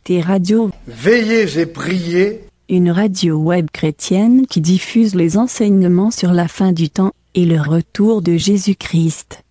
Sainteté Radio. Veillez et priez. Une radio web chrétienne qui diffuse les enseignements sur la fin du temps et le retour de Jésus-Christ.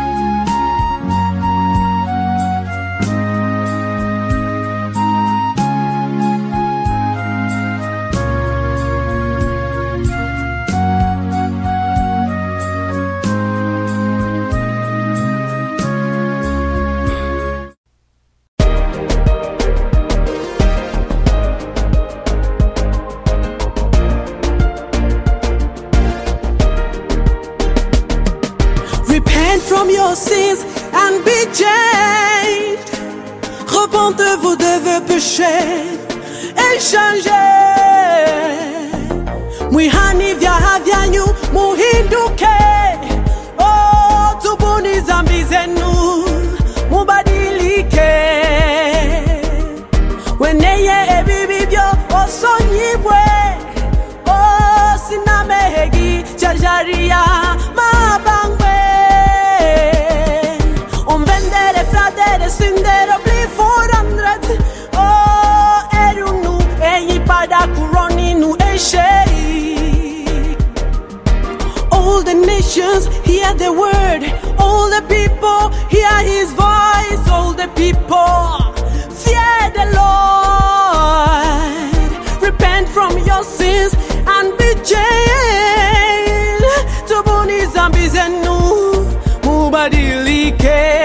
From your sins and be changed. Repentez-vous de vos péchés et changez. Mwihani vyanyu muhinduke. Oh, tubuni zambi zenu mubadilike. Weneye ebibibyo osonyibwe. Oh, sinamehegi jarjaria mabangwe. Synder och bli förändrad. Är du nu ej pada kuroni nu ej tjej. All the nations hear the word. All the people hear his voice. All the people fear the Lord. Repent from your sins and be changed. Tubuni zambi zenu mubadilike.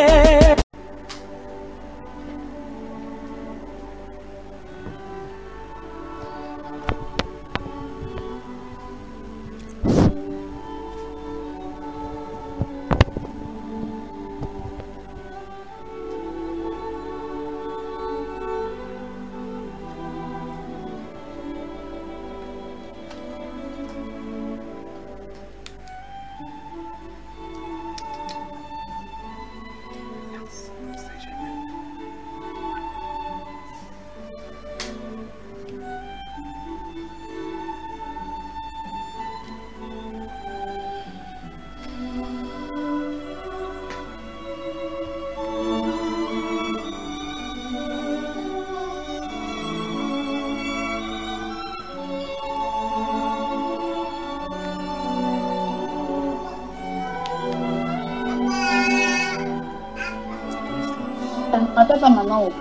Attends, maman.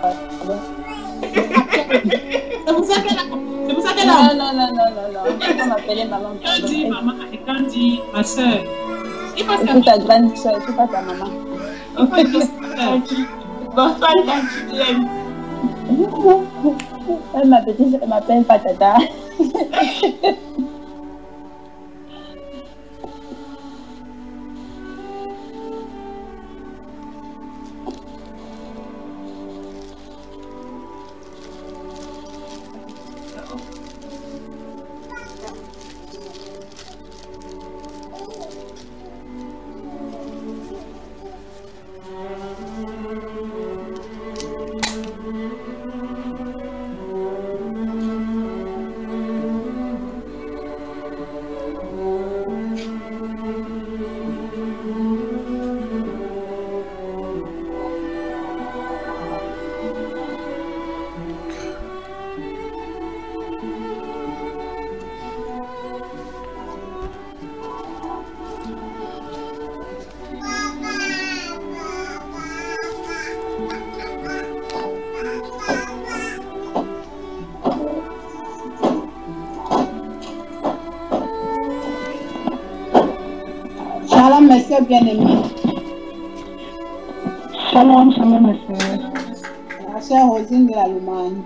C'est pour ça qu'elle a. Non. On va m'appeler maman. Quand dit maman et quand dit ma soeur. C'est ta grande soeur, c'est pas ta maman. Ok, bonsoir, ma petite soeur m'appelle Patata. Shalom, mes soeurs bien-aimées. Shalom, mes soeurs. La sœur Rosine de l'Allemagne.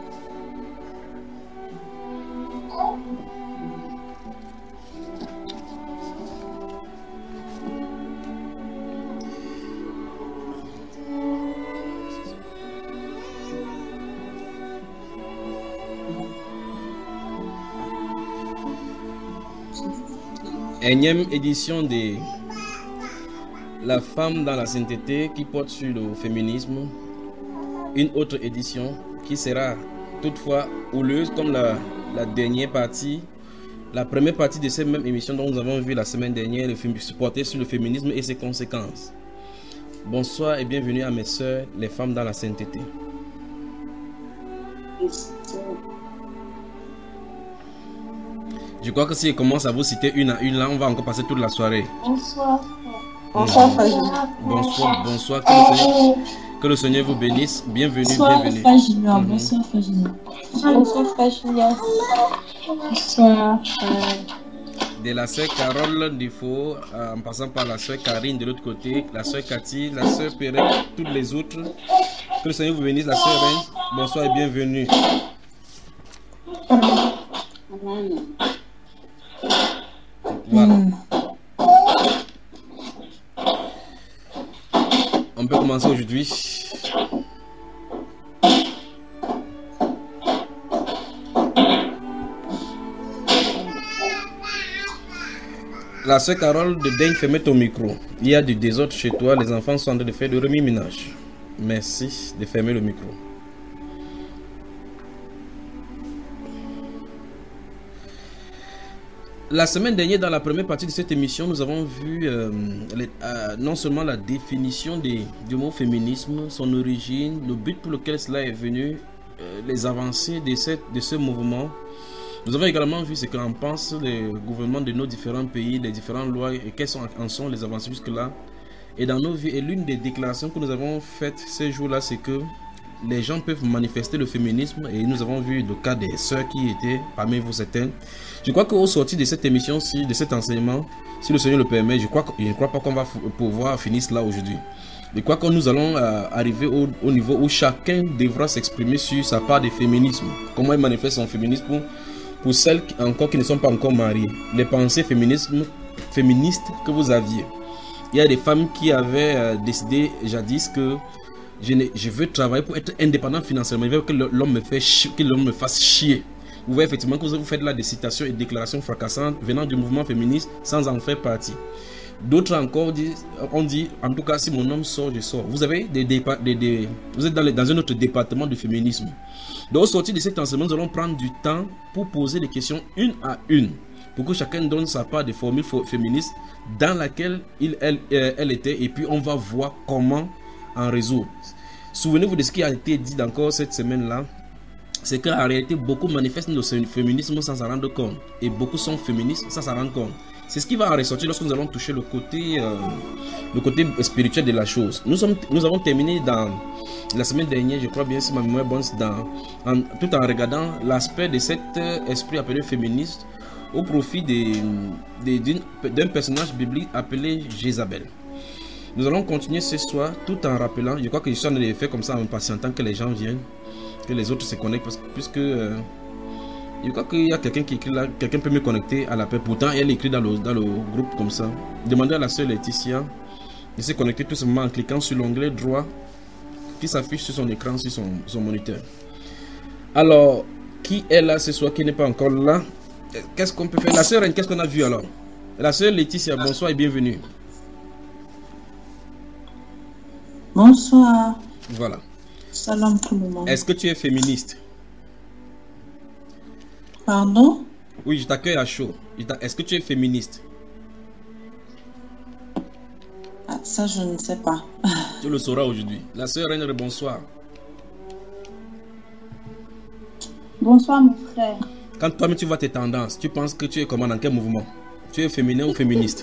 Énième édition de La femme dans la sainteté qui porte sur le féminisme. Une autre édition qui sera toutefois houleuse comme la dernière partie. La première partie de cette même émission dont nous avons vu la semaine dernière, le film porté sur le féminisme et ses conséquences. Bonsoir et bienvenue à mes sœurs, les femmes dans la sainteté. Je crois que si je commence à vous citer une à une, là, on va encore passer toute la soirée. Bonsoir. Bonsoir, Fajina. Bonsoir, bonsoir. Que le Seigneur vous bénisse. Bienvenue, Bonsoir, bienvenue. Fajina. Bonsoir, Fajina. Bonsoir, Fajina. Bonsoir. De la sœur Carole Dufault, en passant par la sœur Karine de l'autre côté, la sœur Cathy, la sœur Pérec, toutes les autres. Que le Seigneur vous bénisse, la sœur Reine. Bonsoir et bienvenue. Voilà. On peut commencer aujourd'hui. La sœur Carole de Daigne, fermez ton micro. Il y a du désordre chez toi, les enfants sont en train de faire le remis-ménage. Merci de fermer le micro. La semaine dernière, dans la première partie de cette émission, nous avons vu non seulement la définition du mot féminisme, son origine, le but pour lequel cela est venu, les avancées de ce mouvement. Nous avons également vu ce qu'en pensent les gouvernements de nos différents pays, les différentes lois et quelles en sont les avancées jusque-là. Et dans nos vies, et l'une des déclarations que nous avons faites ces jours-là, c'est que les gens peuvent manifester le féminisme et nous avons vu le cas des sœurs qui étaient parmi vous certaines. Je crois qu'au sortir de cette émission-ci, de cet enseignement, si le Seigneur le permet, je ne crois pas qu'on va pouvoir finir cela aujourd'hui. Je crois que nous allons arriver au niveau où chacun devra s'exprimer sur sa part de féminisme. Comment il manifeste son féminisme pour celles encore qui ne sont pas encore mariées. Les pensées féministes que vous aviez. Il y a des femmes qui avaient décidé jadis que je veux travailler pour être indépendant financièrement. Je veux que l'homme me fasse chier. Vous voyez effectivement que vous faites là des citations et déclarations fracassantes venant du mouvement féministe sans en faire partie. D'autres encore ont dit, en tout cas si mon homme sort, je sors. Vous avez vous êtes dans un autre département du féminisme. Donc au sortir de cet enseignement, nous allons prendre du temps pour poser des questions une à une. Pour que chacun donne sa part de formule féministe dans laquelle elle était. Et puis on va voir comment en résoudre. Souvenez-vous de ce qui a été dit encore cette semaine-là. C'est qu'en réalité, beaucoup manifestent le féminisme sans s'en rendre compte. Et beaucoup sont féministes sans s'en rendre compte. C'est ce qui va en ressortir lorsque nous allons toucher le côté spirituel de la chose. Nous avons terminé dans la semaine dernière, je crois bien si ma mémoire est bonne, tout en regardant l'aspect de cet esprit appelé féministe au profit d'un personnage biblique appelé Jézabel. Nous allons continuer ce soir tout en rappelant, je crois que je suis en train de faire comme ça en patientant que les gens viennent, que les autres se connectent, puisque je crois qu'il y a quelqu'un qui écrit là, quelqu'un peut me connecter à la paix. Pourtant, elle écrit dans le groupe comme ça. Demandez à la sœur Laetitia de se connecter tout simplement en cliquant sur l'onglet droit qui s'affiche sur son écran, sur son moniteur. Alors, qui est là ce soir, qui n'est pas encore là? Qu'est-ce qu'on peut faire? La sœur Reine, qu'est-ce qu'on a vu alors? La sœur Laetitia, bonsoir et bienvenue. Bonsoir. Voilà. Salam tout le monde. Est-ce que tu es féministe? Pardon? Oui, je t'accueille à chaud. Est-ce que tu es féministe? Ah, ça, je ne sais pas. Tu le sauras aujourd'hui. La sœur Reine, bonsoir. Bonsoir, mon frère. Quand toi-même tu vois tes tendances, tu penses que tu es comment, dans quel mouvement? Tu es féminin ou féministe?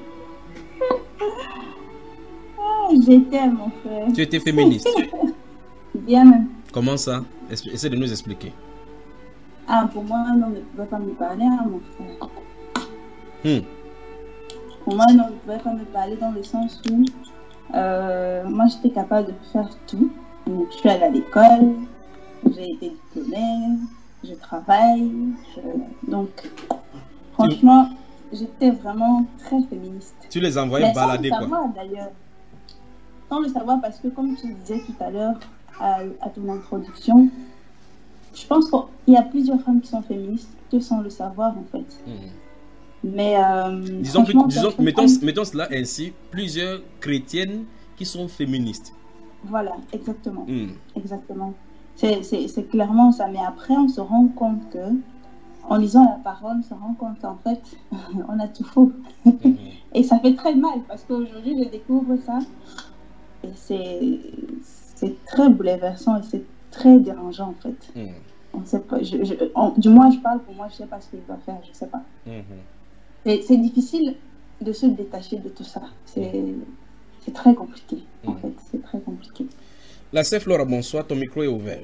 J'étais, mon frère. Tu étais féministe? Bien même. Comment ça? Essaie de nous expliquer. Ah, pour moi, non, on ne pouvait pas me parler, hein, mon frère. Pour moi, non, on ne pouvait pas me parler dans le sens où moi, j'étais capable de faire tout. Donc, je suis allée à l'école, j'ai été diplômée, je travaille. Donc, franchement, j'étais vraiment très féministe. Tu les envoyais balader, quoi. Savoir, d'ailleurs. Sans le savoir, parce que comme tu disais tout à l'heure à ton introduction, je pense qu'il y a plusieurs femmes qui sont féministes que sans le savoir, en fait. Mais mettons cela ainsi, plusieurs chrétiennes qui sont féministes. Voilà, exactement. Exactement. C'est clairement ça. Mais après, on se rend compte que, en lisant la parole, on se rend compte qu'en fait, on a tout faux. Et ça fait très mal, parce qu'aujourd'hui, je découvre ça. Et c'est très bouleversant et c'est très dérangeant, en fait. On sait pas, du moins, je parle pour moi, je ne sais pas ce qu'il doit faire, je ne sais pas. C'est difficile de se détacher de tout ça. C'est très compliqué, en fait. C'est très compliqué. La sœur Flora, bonsoir, ton micro est ouvert.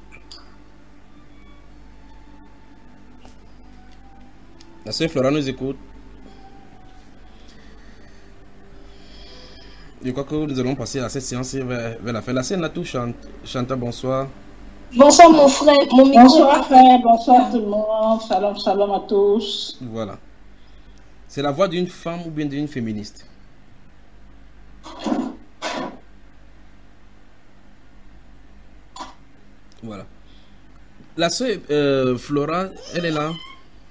La sœur Flora nous écoute. Je crois que nous allons passer à cette séance vers la fin. La sœur Natou Chanta, bonsoir. Bonsoir mon frère, mon micro. Bonsoir frère, bonsoir tout le monde. Shalom, shalom à tous. Voilà. C'est la voix d'une femme ou bien d'une féministe? Voilà. La sœur Flora, elle est là?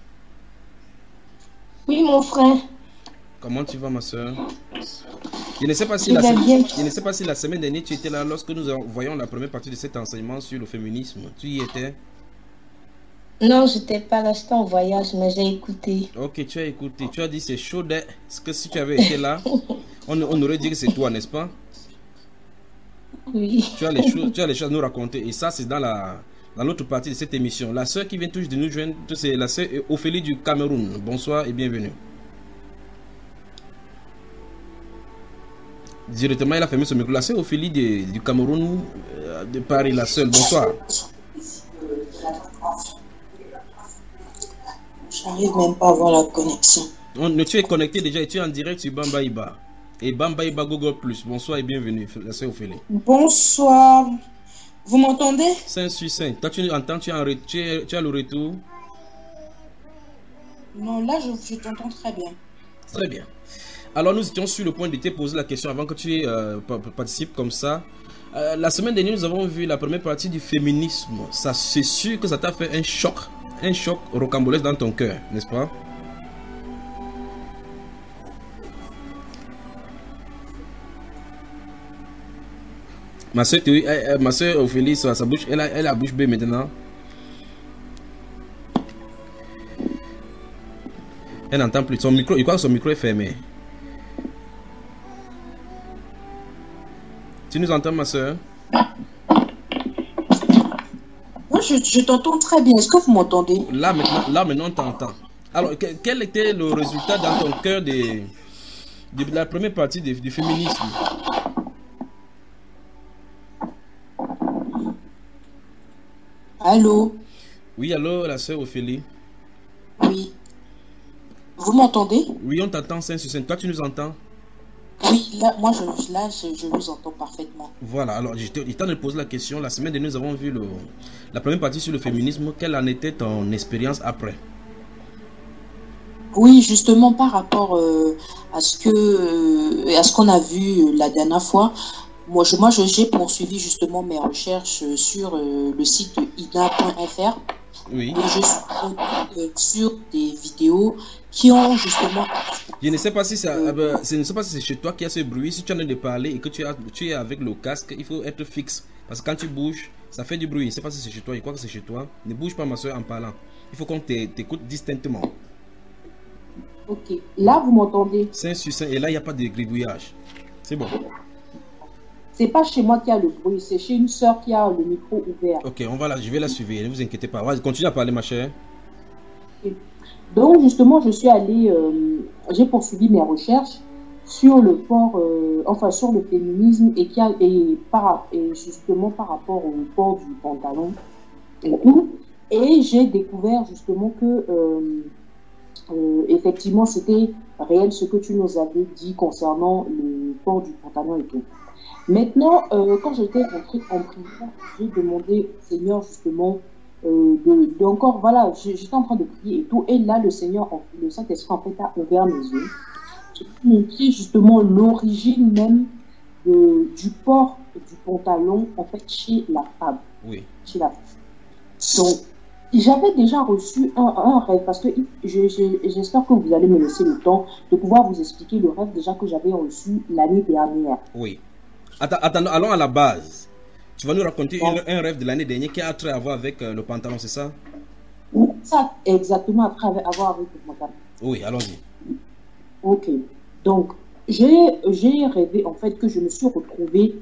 Oui mon frère. Comment tu vas ma soeur? Je ne sais pas si la semaine dernière tu étais là lorsque nous voyons la première partie de cet enseignement sur le féminisme. Tu y étais? Non, j'étais pas là, j'étais en voyage, mais j'ai écouté. Ok, tu as écouté. Tu as dit c'est chaud parce que si tu avais été là, on aurait dit que c'est toi, n'est-ce pas? Oui. Tu as les choses à nous raconter. Et ça, c'est dans l'autre partie de cette émission. La sœur qui vient tous de nous joindre, c'est la sœur Ophélie du Cameroun. Bonsoir et bienvenue. Directement, elle a fermé son micro. La sœur Ophélie du Cameroun, de Paris, la seule. Bonsoir. J'arrive même pas à voir la connexion. Tu es connecté déjà et tu es en direct sur Bambaïba. Et Bambaïba Google+. Bonsoir et bienvenue, la sœur Ophélie. Bonsoir. Vous m'entendez? 5 sur 5. Toi, tu entends, tu as le retour? Non, là, je t'entends très bien. Très bien. Alors, nous étions sur le point de te poser la question avant que tu participes comme ça. La semaine dernière, nous avons vu la première partie du féminisme. Ça, c'est sûr que ça t'a fait un choc rocambolesque dans ton cœur, n'est-ce pas? Ma soeur Ophélie, sa bouche, elle a la bouche bée maintenant. Elle n'entend plus. Son micro, il croit que son micro est fermé. Tu nous entends, ma soeur? Moi, je t'entends très bien. Est-ce que vous m'entendez? Là, maintenant, on t'entend. Alors, quel était le résultat dans ton cœur de la première partie du féminisme? Allô? Oui, allô, la soeur Ophélie? Oui. Vous m'entendez? Oui, on t'entend 5 sur 5. Toi, tu nous entends? Oui, là, je vous entends parfaitement. Voilà, alors, il t'a de poser la question. La semaine dernière, nous avons vu la première partie sur le féminisme. Quelle en était ton expérience après? Oui, justement, par rapport à ce qu'on a vu la dernière fois, moi, j'ai poursuivi justement mes recherches sur le site ina.fr. Oui. Et je suis sur des vidéos qui ont justement... Je ne sais pas si c'est chez toi qu'il y a ce bruit. Si tu en train de parler et que tu es avec le casque, il faut être fixe. Parce que quand tu bouges, ça fait du bruit. Je ne sais pas si c'est chez toi. Je crois que c'est chez toi. Ne bouge pas, ma soeur, en parlant. Il faut qu'on t'écoute distinctement. Ok. Là, vous m'entendez? 5 sur 5. Et là, il n'y a pas de gribouillage. C'est bon. C'est pas chez moi qu'il y a le bruit. C'est chez une soeur qui a le micro ouvert. Ok, je vais la suivre. Ne vous inquiétez pas. Continue à parler, ma chère. Okay. Donc, justement, je suis allée... j'ai poursuivi mes recherches sur le port... sur le féminisme et justement par rapport au port du pantalon et tout. Et j'ai découvert justement que... effectivement, c'était réel ce que tu nous avais dit concernant le port du pantalon et tout. Maintenant, quand j'étais rentrée en prière, j'ai demandé au Seigneur justement encore, voilà, j'étais en train de prier et tout, et là, le Saint-Esprit en fait a ouvert mes yeux. J'ai montré justement l'origine même du port du pantalon en fait chez la femme. Oui. Chez la femme. Donc, j'avais déjà reçu un rêve, parce que j'espère que vous allez me laisser le temps de pouvoir vous expliquer le rêve déjà que j'avais reçu l'année dernière. Oui. Attends, allons à la base. Tu vas nous raconter un rêve de l'année dernière qui a trait à voir avec le pantalon, c'est ça? Ça, exactement, à voir avec le pantalon. Oui, allons-y. Ok. Donc, j'ai rêvé en fait que je me suis retrouvée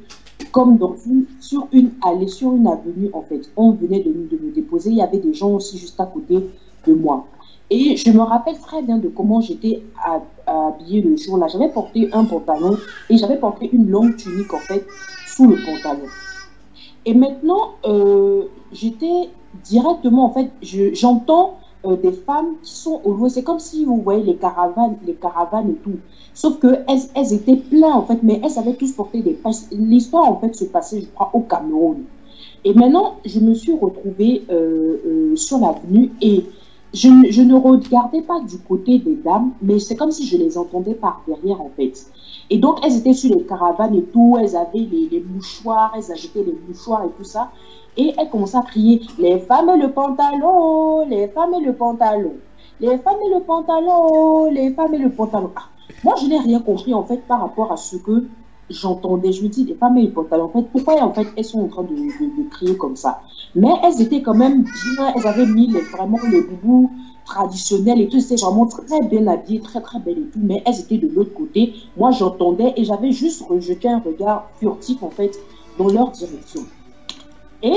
comme dans sur une allée, sur une avenue en fait. On venait de me déposer, il y avait des gens aussi juste à côté de moi. Et je me rappelle très bien de comment j'étais habillée le jour-là. J'avais porté un pantalon et j'avais porté une longue tunique en fait sous le pantalon. Et maintenant, j'étais directement en fait, j'entends des femmes qui sont au loin. C'est comme si vous voyez les caravanes et tout. Sauf que elles étaient pleines en fait, mais elles avaient tous porté des passes. L'histoire en fait se passait, je crois, au Cameroun. Et maintenant, je me suis retrouvée sur l'avenue et je ne regardais pas du côté des dames, mais c'est comme si je les entendais par derrière en fait. Et donc, elles étaient sur les caravanes et tout, elles avaient les mouchoirs, elles agitaient les mouchoirs et tout ça. Et elles commençaient à crier « Les femmes et le pantalon, les femmes et le pantalon, les femmes et le pantalon, les femmes et le pantalon. » Moi, je n'ai rien compris en fait par rapport à ce que j'entendais. Je me dis « Les femmes et le pantalon, en fait, pourquoi en fait elles sont en train de crier comme ça ?» Mais elles étaient quand même bien, elles avaient mis vraiment les boubous traditionnels et tout, c'était vraiment très bien habillées, très très belles et tout, mais elles étaient de l'autre côté. Moi, j'entendais et j'avais juste rejeté un regard furtif en fait dans leur direction. Et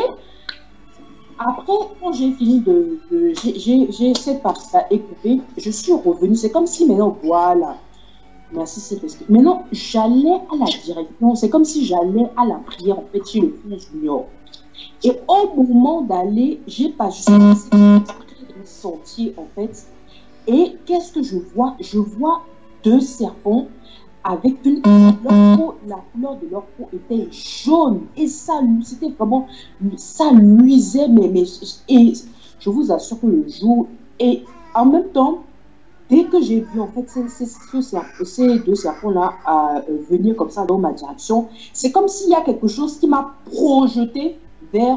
après, quand j'ai fini j'ai cette partie-là coupée, je suis revenue. C'est comme si maintenant, voilà. Merci, c'est parce que maintenant, j'allais à la direction. C'est comme si j'allais à la prière, en fait, chez le frère Junior. Et au moment d'aller, j'ai pas juste passé un sentier, en fait. Et qu'est-ce que je vois? Je vois deux serpents avec la couleur de leur peau était jaune et ça, c'était vraiment, ça luisait, et je vous assure que le jour, et en même temps, dès que j'ai vu en fait ces deux serpents-là venir comme ça dans ma direction, c'est comme s'il y a quelque chose qui m'a projeté vers,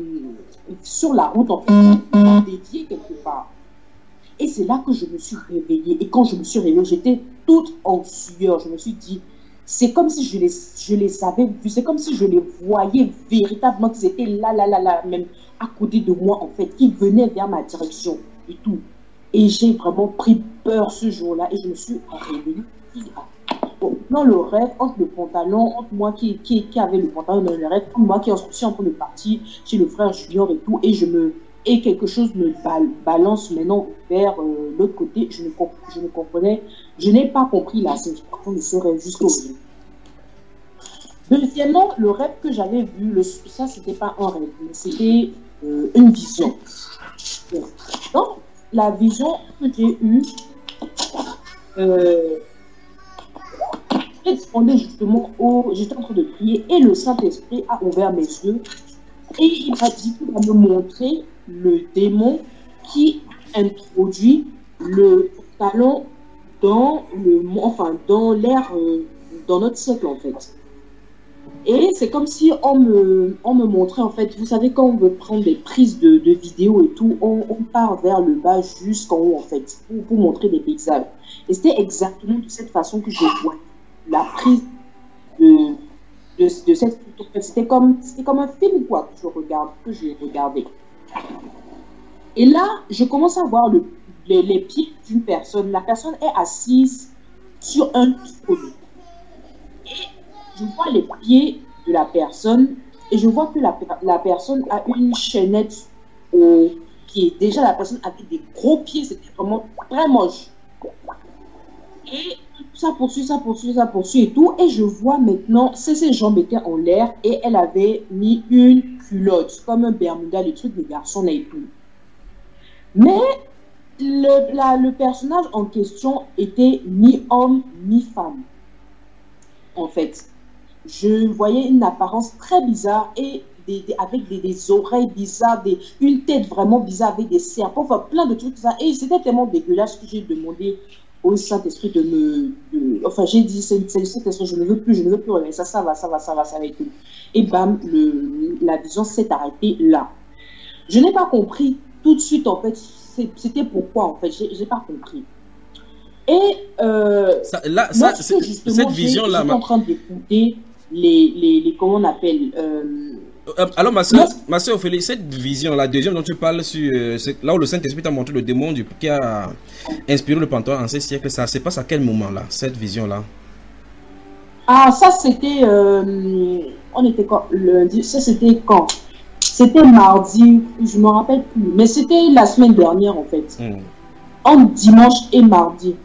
sur la route, en fait, dédié quelque part. Et c'est là que je me suis réveillée. Et quand je me suis réveillée, j'étais toute en sueur. Je me suis dit, c'est comme si je les avais vus. C'est comme si je les voyais véritablement, qu'ils étaient là, même à côté de moi, en fait, qui venaient vers ma direction et tout. Et j'ai vraiment pris peur ce jour-là. Et je me suis réveillée. Dans le rêve, entre le pantalon, entre moi qui avait le pantalon dans le rêve, entre moi qui suis en train de partir chez le frère Junior et tout, et quelque chose me balance maintenant vers l'autre côté. Je ne comprenais, je n'ai pas compris la signification de ce rêve jusqu'au bout. Deuxièmement, le rêve que j'avais vu, ça c'était pas un rêve, mais c'était une vision. Donc, la vision que j'ai eue, j'étais en train de prier et le Saint-Esprit a ouvert mes yeux et il m'a dit qu'il va me montrer le démon qui introduit le talent dans l'air, dans notre siècle en fait. Et c'est comme si on me montrait en fait, vous savez quand on veut prendre des prises de vidéos et tout, on part vers le bas jusqu'en haut en fait, pour montrer des pixels. Et c'était exactement de cette façon que je vois la prise de cette photo. C'était comme un film quoi, que j'ai regardé. Et là, je commence à voir les pieds d'une personne. La personne est assise sur un trône. Et je vois les pieds de la personne et je vois que la personne a une chaînette au pied. Déjà, la personne avait des gros pieds, c'était vraiment très moche. Et ça poursuit et tout. Et je vois maintenant, ses jambes étaient en l'air et elle avait mis une culotte, comme un bermuda, les trucs des garçons là et tout. Mais le personnage en question était mi-homme, mi-femme. En fait, je voyais une apparence très bizarre et avec des oreilles bizarres, une tête vraiment bizarre avec des serpents, enfin plein de trucs ça. Et c'était tellement dégueulasse que j'ai demandé au Saint-Esprit enfin j'ai dit, c'est le Saint-Esprit, je ne veux plus regarder ça va et tout. Et bam, la vision s'est arrêtée là. Je n'ai pas compris tout de suite en fait, c'était pourquoi en fait, j'ai pas compris. Et cette vision là, je suis en train d'écouter les comment on appelle alors ma soeur Ophélie, cette vision la deuxième dont tu parles sur là où le Saint-Esprit t'a montré le démon qui a inspiré le pantalon en ces siècles, ça se passe à quel moment là, cette vision là? Ah, ça c'était... on était quand lundi, ça c'était quand? C'était mardi, je me rappelle plus. Mais c'était la semaine dernière en fait. Entre dimanche et mardi.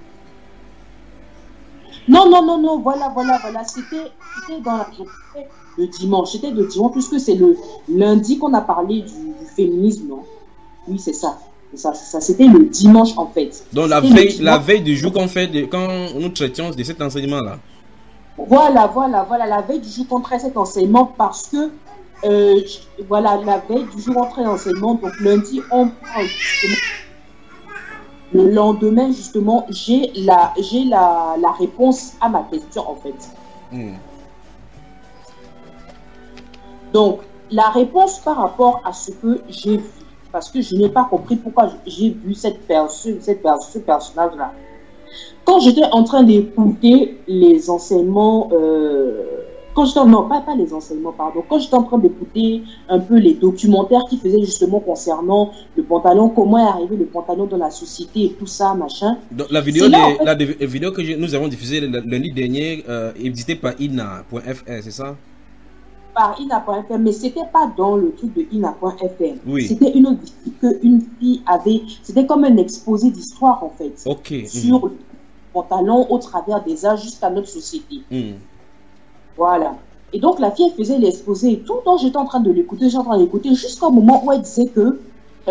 Non, voilà. C'était dans la journée de dimanche. C'était de dimanche, puisque c'est le lundi qu'on a parlé du féminisme, non? Oui, c'est ça. Ça c'était le dimanche en fait. Donc la veille du jour qu'on fait, quand nous traitions de cet enseignement-là. Voilà, la veille du jour qu'on traite cet enseignement, parce que, voilà, la veille du jour qu'on traite l'enseignement, donc lundi, on parle justement. Le lendemain, justement, j'ai la réponse à ma question, en fait. Donc, la réponse par rapport à ce que j'ai vu, parce que je n'ai pas compris pourquoi j'ai vu ce personnage-là. Quand j'étais en train d'écouter les enseignements, quand j'étais en train d'écouter un peu les documentaires qui faisaient justement concernant le pantalon, comment est arrivé le pantalon dans la société et tout ça, machin. Donc, la vidéo que nous avons diffusée lundi dernier, éditée par ina.fr, c'est ça? Par ina.fr, mais c'était pas dans le truc de ina.fr. Oui. C'était une autre qu'une fille avait, c'était comme un exposé d'histoire en fait. Ok. Sur le pantalon au travers des âges jusqu'à notre société. Voilà. Et donc la fille elle faisait l'exposé et tout, donc j'étais en train de l'écouter, jusqu'au moment où elle disait que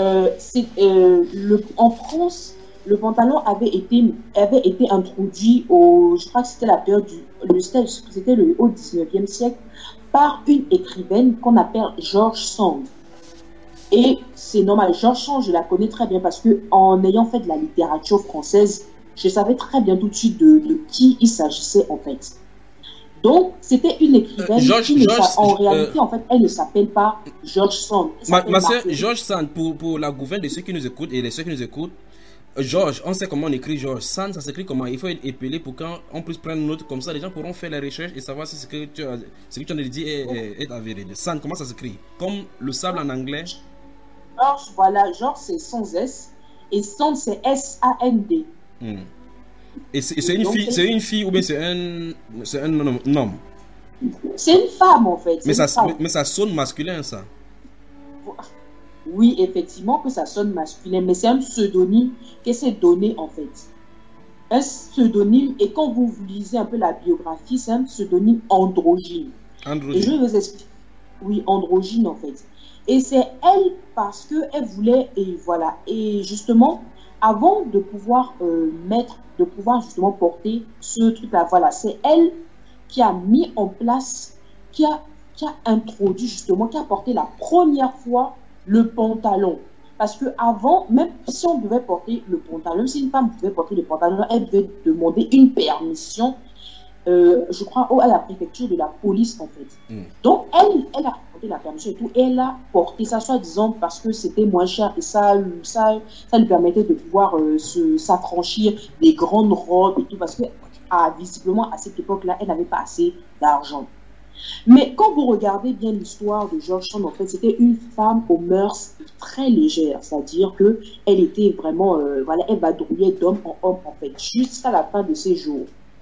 en France, le pantalon avait été introduit je crois que c'était la période c'était au 19e siècle, par une écrivaine qu'on appelle George Sand. Et c'est normal, George Sand, je la connais très bien parce que en ayant fait de la littérature française, je savais très bien tout de suite de qui il s'agissait en fait. Donc, c'était une écrivaine en réalité, en fait, elle ne s'appelle pas George Sand. Ma soeur, George Sand, pour la gouverne de ceux qui nous écoutent et de ceux qui nous écoutent, George, on sait comment on écrit George. Sand, ça s'écrit comment? Il faut être épelé pour qu'on puisse prendre une note comme ça. Les gens pourront faire les recherches et savoir si ce que tu as dit est avéré. Sand, comment ça s'écrit? Comme le sable en anglais. George, voilà, George c'est sans S et Sand c'est S-A-N-D. Et c'est une fille ou bien c'est un homme? C'est une femme en fait. Mais ça sonne masculin ça. Oui, effectivement que ça sonne masculin, mais c'est un pseudonyme qui s'est donné en fait. Un pseudonyme, et quand vous lisez un peu la biographie, c'est un pseudonyme androgyne. Et je vais vous expliquer. Oui, androgyne en fait. Et c'est elle parce qu'elle voulait, et voilà, et justement, avant de pouvoir justement porter ce truc-là, voilà, c'est elle qui a mis en place, qui a introduit justement, qui a porté la première fois le pantalon. Parce que avant, même si on devait porter le pantalon, si une femme devait porter le pantalon, elle devait demander une permission, je crois, à la préfecture de la police, en fait. Donc, elle a porté la permission et tout, et elle a porté ça, soi-disant, parce que c'était moins cher, et ça lui permettait de pouvoir s'affranchir des grandes robes et tout, parce que, visiblement, à cette époque-là, elle n'avait pas assez d'argent. Mais quand vous regardez bien l'histoire de George Sand, en fait, c'était une femme aux mœurs très légères, c'est-à-dire que elle était vraiment, voilà, elle vadrouillait d'homme en homme, en fait, jusqu'à la fin de ses jours.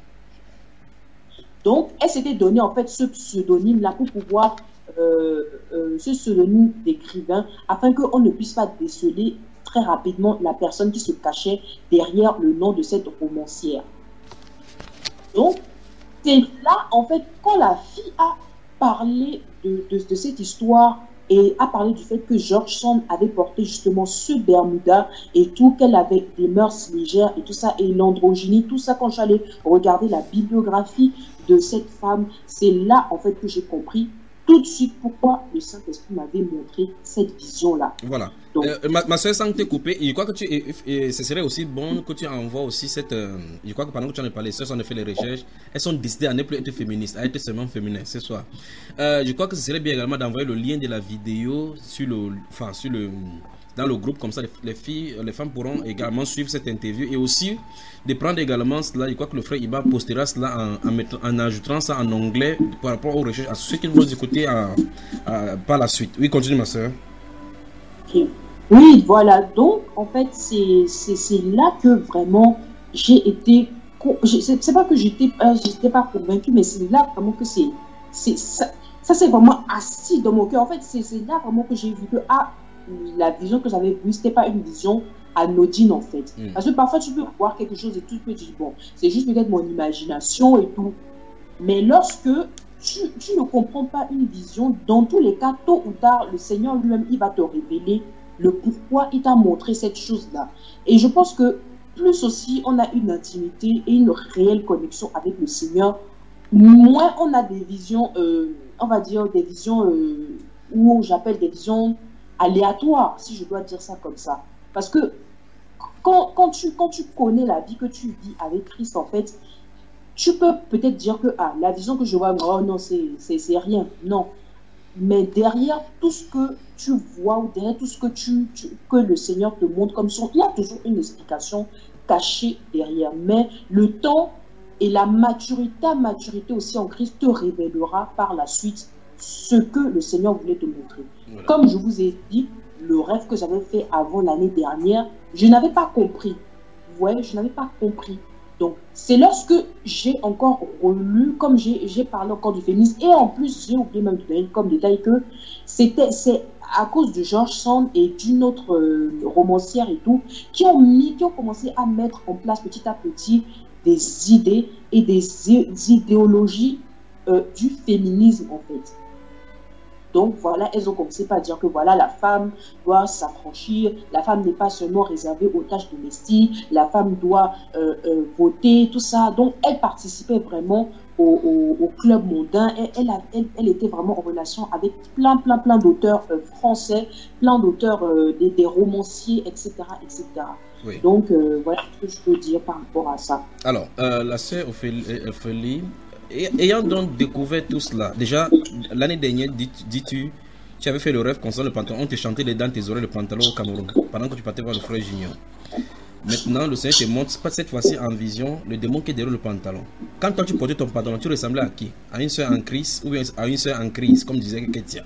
Donc, elle s'était donné, en fait, ce pseudonyme-là pour pouvoir, ce pseudonyme d'écrivain, afin qu'on ne puisse pas déceler très rapidement la personne qui se cachait derrière le nom de cette romancière. Donc, c'est là, en fait, quand la fille a parlé de cette histoire et a parlé du fait que George Sand avait porté justement ce Bermuda et tout, qu'elle avait des mœurs légères et tout ça, et l'androgynie, tout ça, quand j'allais regarder la bibliographie de cette femme, c'est là, en fait, que j'ai compris tout de suite pourquoi le Saint-Esprit m'avait montré cette vision-là. Voilà. Ma soeur, sans te couper, je crois que ce serait aussi bon que tu envoies aussi cette... je crois que pendant que tu en as parlé, les soeurs ont fait les recherches, elles sont décidées à ne plus être féministes, à être seulement féminines ce soir. Je crois que ce serait bien également d'envoyer le lien de la vidéo dans le groupe, comme ça les femmes pourront également suivre cette interview, et aussi de prendre également cela. Je crois que le frère Iba postera cela en ajoutant ça en anglais par rapport aux recherches, à ceux qui vont écouter par la suite. Oui, continue ma soeur. Okay. Oui, voilà. Donc, en fait, c'est là que vraiment j'ai été c'est pas que j'étais pas convaincue, mais c'est là vraiment que ça c'est vraiment assis dans mon cœur. En fait, c'est là vraiment que j'ai vu que la vision que j'avais vue, c'était pas une vision anodine en fait. Parce que parfois tu peux voir quelque chose et tu peux dire bon, c'est juste peut-être mon imagination et tout. Mais lorsque tu ne comprends pas une vision, dans tous les cas, tôt ou tard, le Seigneur lui-même, il va te révéler le pourquoi il t'a montré cette chose-là. Et je pense que plus aussi on a une intimité et une réelle connexion avec le Seigneur, moins on a des visions, on va dire des visions où j'appelle des visions aléatoires, si je dois dire ça comme ça. Parce que quand tu connais la vie que tu vis avec Christ, en fait, tu peux peut-être dire que la vision que je vois, oh non, c'est rien. Non. Mais derrière tout ce que tu vois ou derrière tout ce que le Seigneur te montre comme son, il y a toujours une explication cachée derrière. Mais le temps et ta maturité aussi en Christ te révélera par la suite ce que le Seigneur voulait te montrer. Voilà. Comme je vous ai dit, le rêve que j'avais fait avant l'année dernière, je n'avais pas compris. Vous voyez, je n'avais pas compris. Donc, c'est lorsque j'ai encore relu, comme j'ai parlé encore du féminisme, et en plus, j'ai oublié même de donner comme détail que c'est à cause de George Sand et d'une autre romancière et tout, qui ont commencé à mettre en place petit à petit des idées et des idéologies du féminisme, en fait. Donc voilà, elles ont commencé par dire que voilà, la femme doit s'affranchir, la femme n'est pas seulement réservée aux tâches domestiques, la femme doit voter, tout ça. Donc elle participait vraiment au club mondain. Elle était vraiment en relation avec plein d'auteurs français, plein d'auteurs, des romanciers, etc. etc. Oui. Donc voilà ce que je peux dire par rapport à ça. Alors, la sœur Ophélie, ayant donc découvert tout cela, déjà l'année dernière, dis-tu, tu avais fait le rêve concernant le pantalon, on te chantait dans tes oreilles le pantalon au Cameroun, pendant que tu partais voir le frère Junior. Maintenant, le Seigneur te montre, pas cette fois-ci en vision, le démon qui est derrière le pantalon. Quand toi tu portais ton pantalon, tu ressemblais à qui? À une soeur en crise ou bien à une soeur en crise, comme disait Ketia?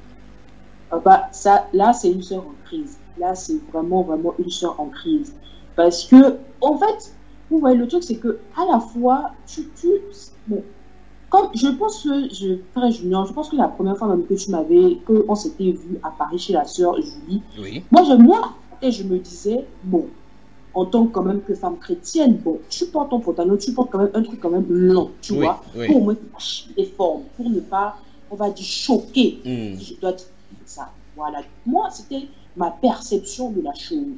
Là, c'est une soeur en crise. Là, c'est vraiment une soeur en crise. Parce que, en fait, vous voyez, le truc, c'est que à la fois, bon, comme je pense que, frère Junior, je pense que la première fois même qu'on s'était vu à Paris chez la sœur Julie, oui. Moi, je me disais, bon, en tant quand même que femme chrétienne, bon, tu portes ton pantalon, tu portes quand même un truc quand même long, tu vois, pour au moins des formes, pour ne pas, on va dire, choquer, si je dois dire ça. Voilà. Moi, c'était ma perception de la chose.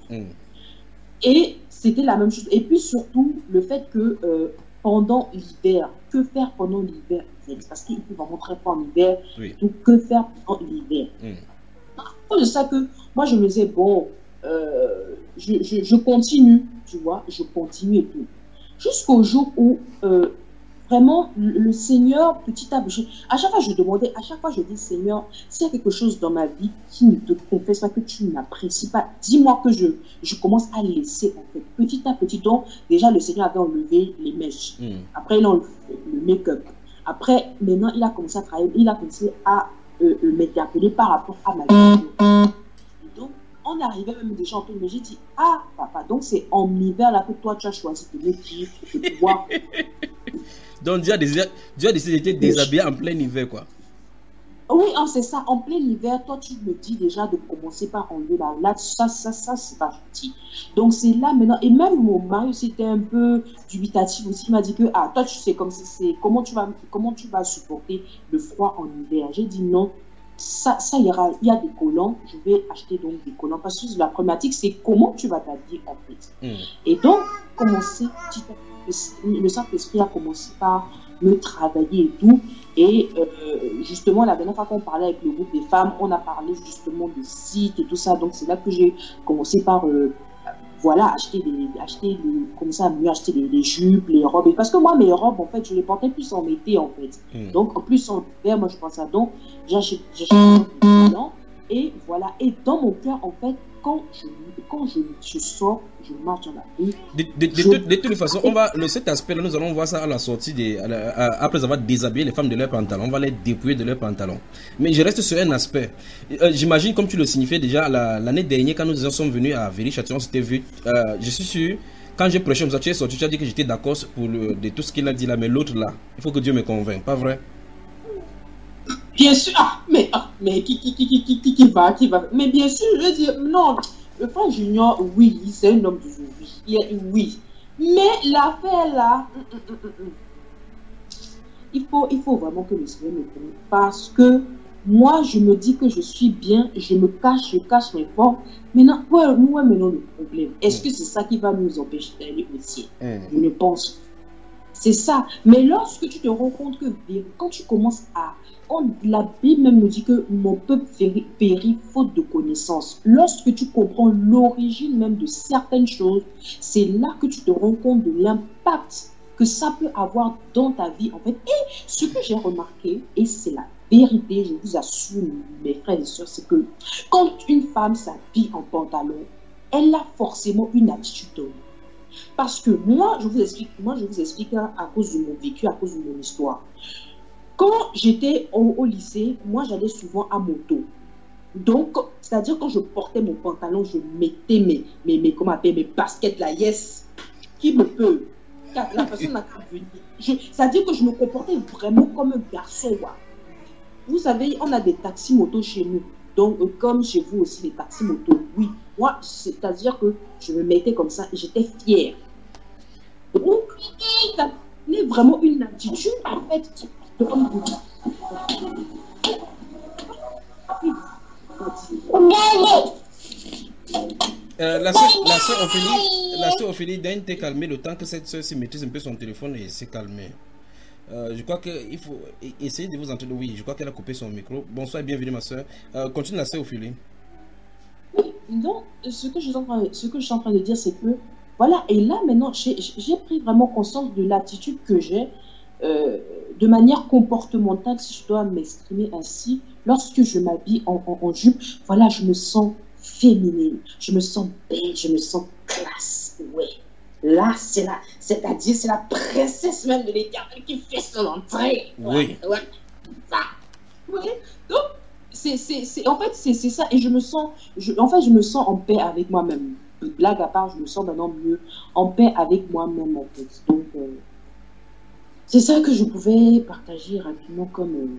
Et c'était la même chose. Et puis surtout, le fait que pendant l'hiver, que faire pendant l'hiver? Parce qu'il peut vraiment très fort en hiver. Oui. Donc, que faire pendant l'hiver? C'est ça que moi, je me disais, bon, je continue, tu vois, je continue et tout. Jusqu'au jour où, vraiment, le Seigneur, petit à petit, à chaque fois je dis, Seigneur, s'il y a quelque chose dans ma vie qui ne te confesse pas, que tu n'apprécies pas, dis-moi que je commence à laisser, en fait, petit à petit. Donc, déjà, le Seigneur avait enlevé les mèches. Après, il a enlevé le make-up. Après, maintenant, il a commencé à travailler, il a commencé à m'interpeller par rapport à ma vie. Donc, on arrivait même déjà en plein hiver. J'ai dit, papa, donc c'est en hiver là que toi, tu as choisi de mettre de pouvoir... Donc, Dieu a décidé de te déshabiller en plein hiver, quoi. Oui, c'est ça. En plein hiver, toi, tu me dis déjà de commencer par enlever là. Ça, c'est pas gentil. Donc, c'est là maintenant. Et même mon mari, c'était un peu dubitatif aussi. Il m'a dit que, toi, tu sais, comment tu vas supporter le froid en hiver? J'ai dit non. Ça ira. Il y a des collants. Je vais acheter donc des collants. Parce que la problématique, c'est comment tu vas t'habiller, en fait. Et donc, commencer petit à petit. Le Saint-Esprit a commencé par me travailler et tout. Et justement, la dernière fois qu'on parlait avec le groupe des femmes, on a parlé justement de sites et tout ça. Donc, c'est là que j'ai commencé par acheter des jupes, les robes. Et parce que moi, mes robes, en fait, je les portais plus en été, en fait. Donc, en plus, en hiver, moi, je pense à donc, j'achète des collants. Et voilà. Et dans mon cœur, en fait, quand je sors, je marche dans la rue. De toute façon, cet aspect-là, nous allons voir ça à la sortie, après avoir déshabillé les femmes de leurs pantalons. On va les dépouiller de leurs pantalons. Mais je reste sur un aspect. J'imagine, comme tu le signifiais déjà, l'année dernière, quand nous sommes venus à Viry-Châtillon, on s'était vu. Je suis sûr, quand j'ai prêché, tu es sorti, tu as dit que j'étais d'accord de tout ce qu'il a dit là, mais l'autre là, il faut que Dieu me convainque, pas vrai? Bien sûr, mais qui va, mais bien sûr, je veux dire, non, le frère Junior, oui, c'est un homme d'aujourd'hui, oui, mais l'affaire là, il faut vraiment que le Seigneur me connaisse, parce que moi, je me dis que je suis bien, je cache mes formes. Maintenant, maintenant le problème, est-ce que c'est ça qui va nous empêcher d'aller au ciel? Je ne pense pas. C'est ça. Mais lorsque tu te rends compte que quand tu commences à... la Bible même nous dit que mon peuple périt faute de connaissance. Lorsque tu comprends l'origine même de certaines choses, c'est là que tu te rends compte de l'impact que ça peut avoir dans ta vie, en fait. Et ce que j'ai remarqué, et c'est la vérité, je vous assure, mes frères et sœurs, c'est que quand une femme s'habille en pantalon, elle a forcément une attitude d'homme. Parce que moi, je vous explique à cause de mon vécu, à cause de mon histoire. Quand j'étais au lycée, moi, j'allais souvent à moto. Donc, c'est-à-dire quand je portais mon pantalon, je mettais mes baskets, la yes, qui me peut. La personne n'a qu'à venir. C'est-à-dire que je me comportais vraiment comme un garçon. Ouais. Vous savez, on a des taxis motos chez nous. Donc, comme chez vous aussi, les taxis motos. Oui, moi, c'est-à-dire que je me mettais comme ça et j'étais fière. Donc, il y a vraiment une attitude, en fait, de homme. La sœur Ophélie, Dain t'est calmée le temps que cette sœur se maîtrise un peu son téléphone et s'est calmée. Je crois qu'il faut essayer de vous entendre. Oui, je crois qu'elle a coupé son micro. Bonsoir et bienvenue ma sœur. Continue la sœur Ophélie. Donc, ce que je suis en train de dire, c'est que, voilà, et là maintenant, j'ai pris vraiment conscience de l'attitude que j'ai, de manière comportementale, si je dois m'exprimer ainsi, lorsque je m'habille en jupe, voilà, je me sens féminine, je me sens belle, je me sens classe, ouais. Là, c'est-à-dire, c'est la princesse même de l'Éternel qui fait son entrée. Oui. Ouais. Ça. Oui. Donc, en fait, c'est ça. Et je me sens en paix avec moi-même. Blague à part, je me sens maintenant mieux en paix avec moi-même, en fait. Donc, c'est ça que je pouvais partager rapidement comme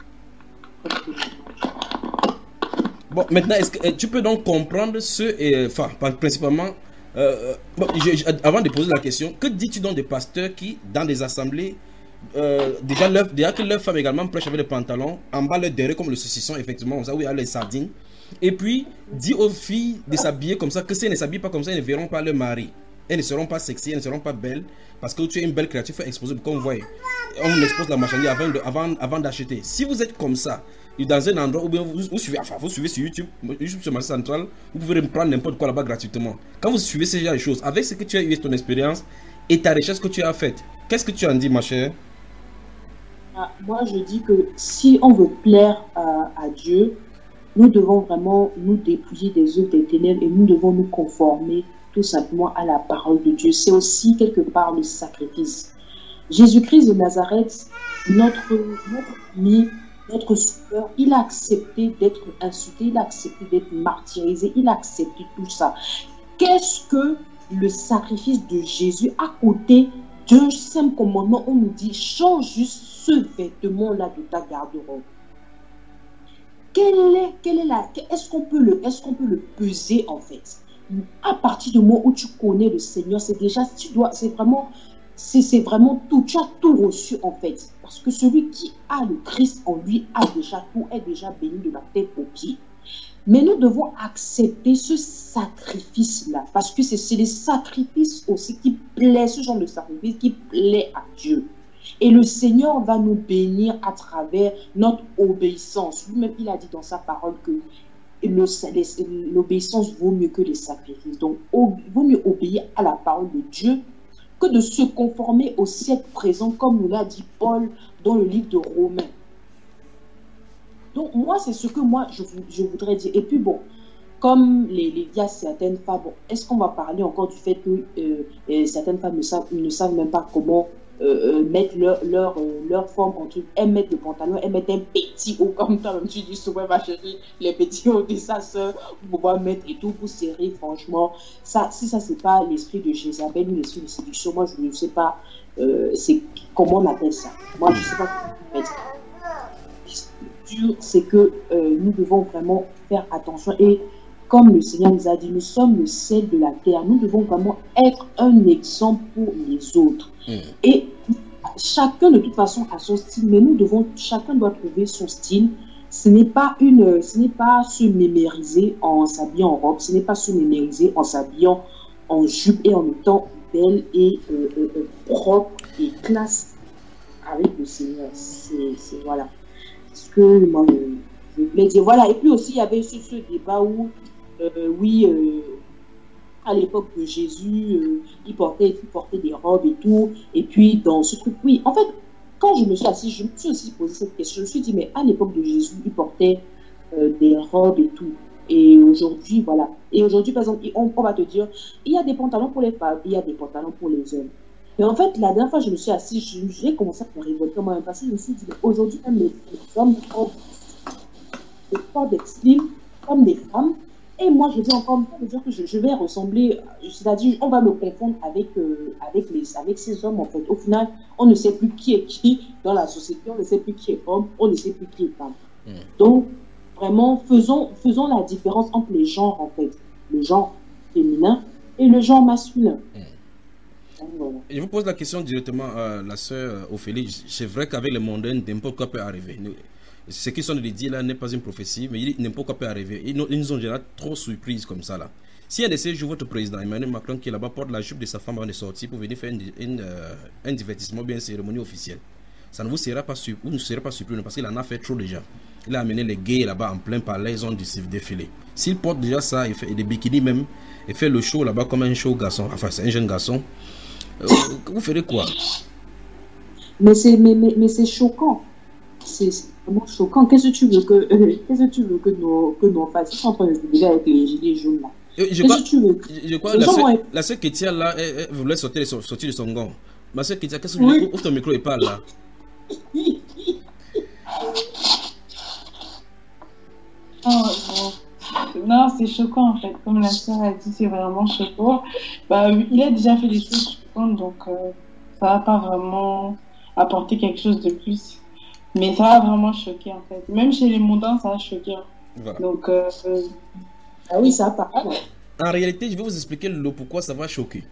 Bon, maintenant, est-ce que tu peux donc comprendre principalement, avant de poser la question, que dis-tu donc des pasteurs qui, dans des assemblées, déjà que leurs femmes également prêchent avec les pantalons, en bas leur derrière comme le saucisson, effectivement, on sait où il y a les sardines, et puis dit aux filles de s'habiller comme ça, que si elles ne s'habillent pas comme ça, elles ne verront pas leur mari. Elles ne seront pas sexy, elles ne seront pas belles, parce que tu es une belle créature, il faut exposer, comme vous voyez, on expose la marchandise avant d'acheter. Si vous êtes comme ça, dans un endroit où vous suivez sur YouTube sur Marché Central, vous pouvez prendre n'importe quoi là-bas gratuitement. Quand vous suivez ces genre de choses, avec ce que tu as eu, ton expérience et ta recherche que tu as faite, qu'est-ce que tu en dis, ma chère? Moi, je dis que si on veut plaire à Dieu, nous devons vraiment nous dépouiller des œuvres des ténèbres et nous devons nous conformer tout simplement à la parole de Dieu. C'est aussi quelque part le sacrifice. Jésus-Christ de Nazareth, notre ami, notre sauveur, il a accepté d'être insulté, il a accepté d'être martyrisé, il a accepté tout ça. Qu'est-ce que le sacrifice de Jésus à côté d'un simple commandement? On nous dit, change juste ce vêtement-là de ta garde-robe. Est-ce qu'on peut le peser en fait? À partir du moment où tu connais le Seigneur, c'est vraiment tout, tu as tout reçu en fait. Parce que celui qui a le Christ en lui a déjà tout, est déjà béni de la tête aux pieds. Mais nous devons accepter ce sacrifice-là, parce que c'est les sacrifices aussi qui plaisent, ce genre de sacrifice qui plaît à Dieu. Et le Seigneur va nous bénir à travers notre obéissance. Lui-même, il a dit dans sa parole que l'obéissance vaut mieux que les sacrifices. Donc, il vaut mieux obéir à la parole de Dieu que de se conformer au siècle présent, comme nous l'a dit Paul dans le livre de Romains. Donc, moi, c'est ce que je voudrais dire. Et puis, bon, comme il y a certaines femmes, bon, est-ce qu'on va parler encore du fait que certaines femmes ne savent même pas comment mettre leur forme en truc. Elles mettent le pantalon, elles mettent un petit haut, comme toi-même tu dis souvent, ma chérie, les petits hauts de sa soeur, pour pouvoir mettre et tout, pour serrer, franchement. Ça, si ça, c'est pas l'esprit de Jézabel ou l'esprit de séduction, moi, je ne sais pas c'est comment on appelle ça. Moi, je ne sais pas comment on appelle ça. C'est que nous devons vraiment faire attention et comme le Seigneur nous a dit, nous sommes le sel de la terre. Nous devons vraiment être un exemple pour les autres. Et chacun, de toute façon, a son style, mais chacun doit trouver son style. Ce n'est pas se mémériser en s'habillant en robe, ce n'est pas se mémériser en s'habillant en jupe et en étant belle et propre et classe avec le Seigneur. C'est voilà. Ce que moi, je voulais dire. Voilà. Et puis aussi, il y avait ce débat où à l'époque de Jésus, il portait des robes et tout. Et puis, dans ce truc, oui. En fait, quand je me suis assise, je me suis aussi posé cette question. Je me suis dit, mais à l'époque de Jésus, il portait des robes et tout. Et aujourd'hui, voilà. Et aujourd'hui, par exemple, on va te dire, il y a des pantalons pour les femmes, il y a des pantalons pour les hommes. Et en fait, la dernière fois, je me suis assise, j'ai commencé à me révolter moi-même parce que je me suis dit, mais aujourd'hui, même les hommes portent des slim comme des femmes. Et moi, je dis encore une fois que je vais ressembler, c'est-à-dire, on va me confondre avec ces hommes, en fait. Au final, on ne sait plus qui est qui dans la société, on ne sait plus qui est homme, on ne sait plus qui est femme. Donc, vraiment, faisons la différence entre les genres, en fait. Le genre féminin et le genre masculin. Voilà. Je vous pose la question directement à la sœur Ophélie. C'est vrai qu'avec les mondains, n'importe quoi peut arriver. Ce qu'ils sont de dire là n'est pas une prophétie, mais n'importe quoi peut arriver. Ils nous ont déjà trop surprises comme ça là. Si un de ces jours, votre président Emmanuel Macron qui est là-bas porte la jupe de sa femme avant de sortir pour venir faire un divertissement, bien une cérémonie officielle, ça ne vous sera pas surpris, vous ne serez pas surpris parce qu'il en a fait trop déjà. Il a amené les gays là-bas en plein palais, ils ont défilé. S'il porte déjà ça, il fait des bikinis même, et fait le show là-bas comme un show garçon, enfin c'est un jeune garçon, vous ferez quoi? Mais c'est choquant. C'est vraiment choquant. Qu'est-ce que tu veux que nos fascistes sont en train de se déjà avec les gilets jaunes là? Je crois que la sœur Kétia là, elle voulait sortir de son gant. Ma sœur Kétia, qu'est-ce que tu veux? Ouvre ton micro et parle là. Non, c'est choquant en fait. Comme la sœur a dit, c'est vraiment choquant. Il a déjà fait des choses choquantes, donc ça va pas vraiment apporter quelque chose de plus. Mais ça va vraiment choquer en fait. Même chez les mondains, ça va choquer. Voilà. Donc, ah oui, ça va pas. En réalité, je vais vous expliquer pourquoi ça va choquer.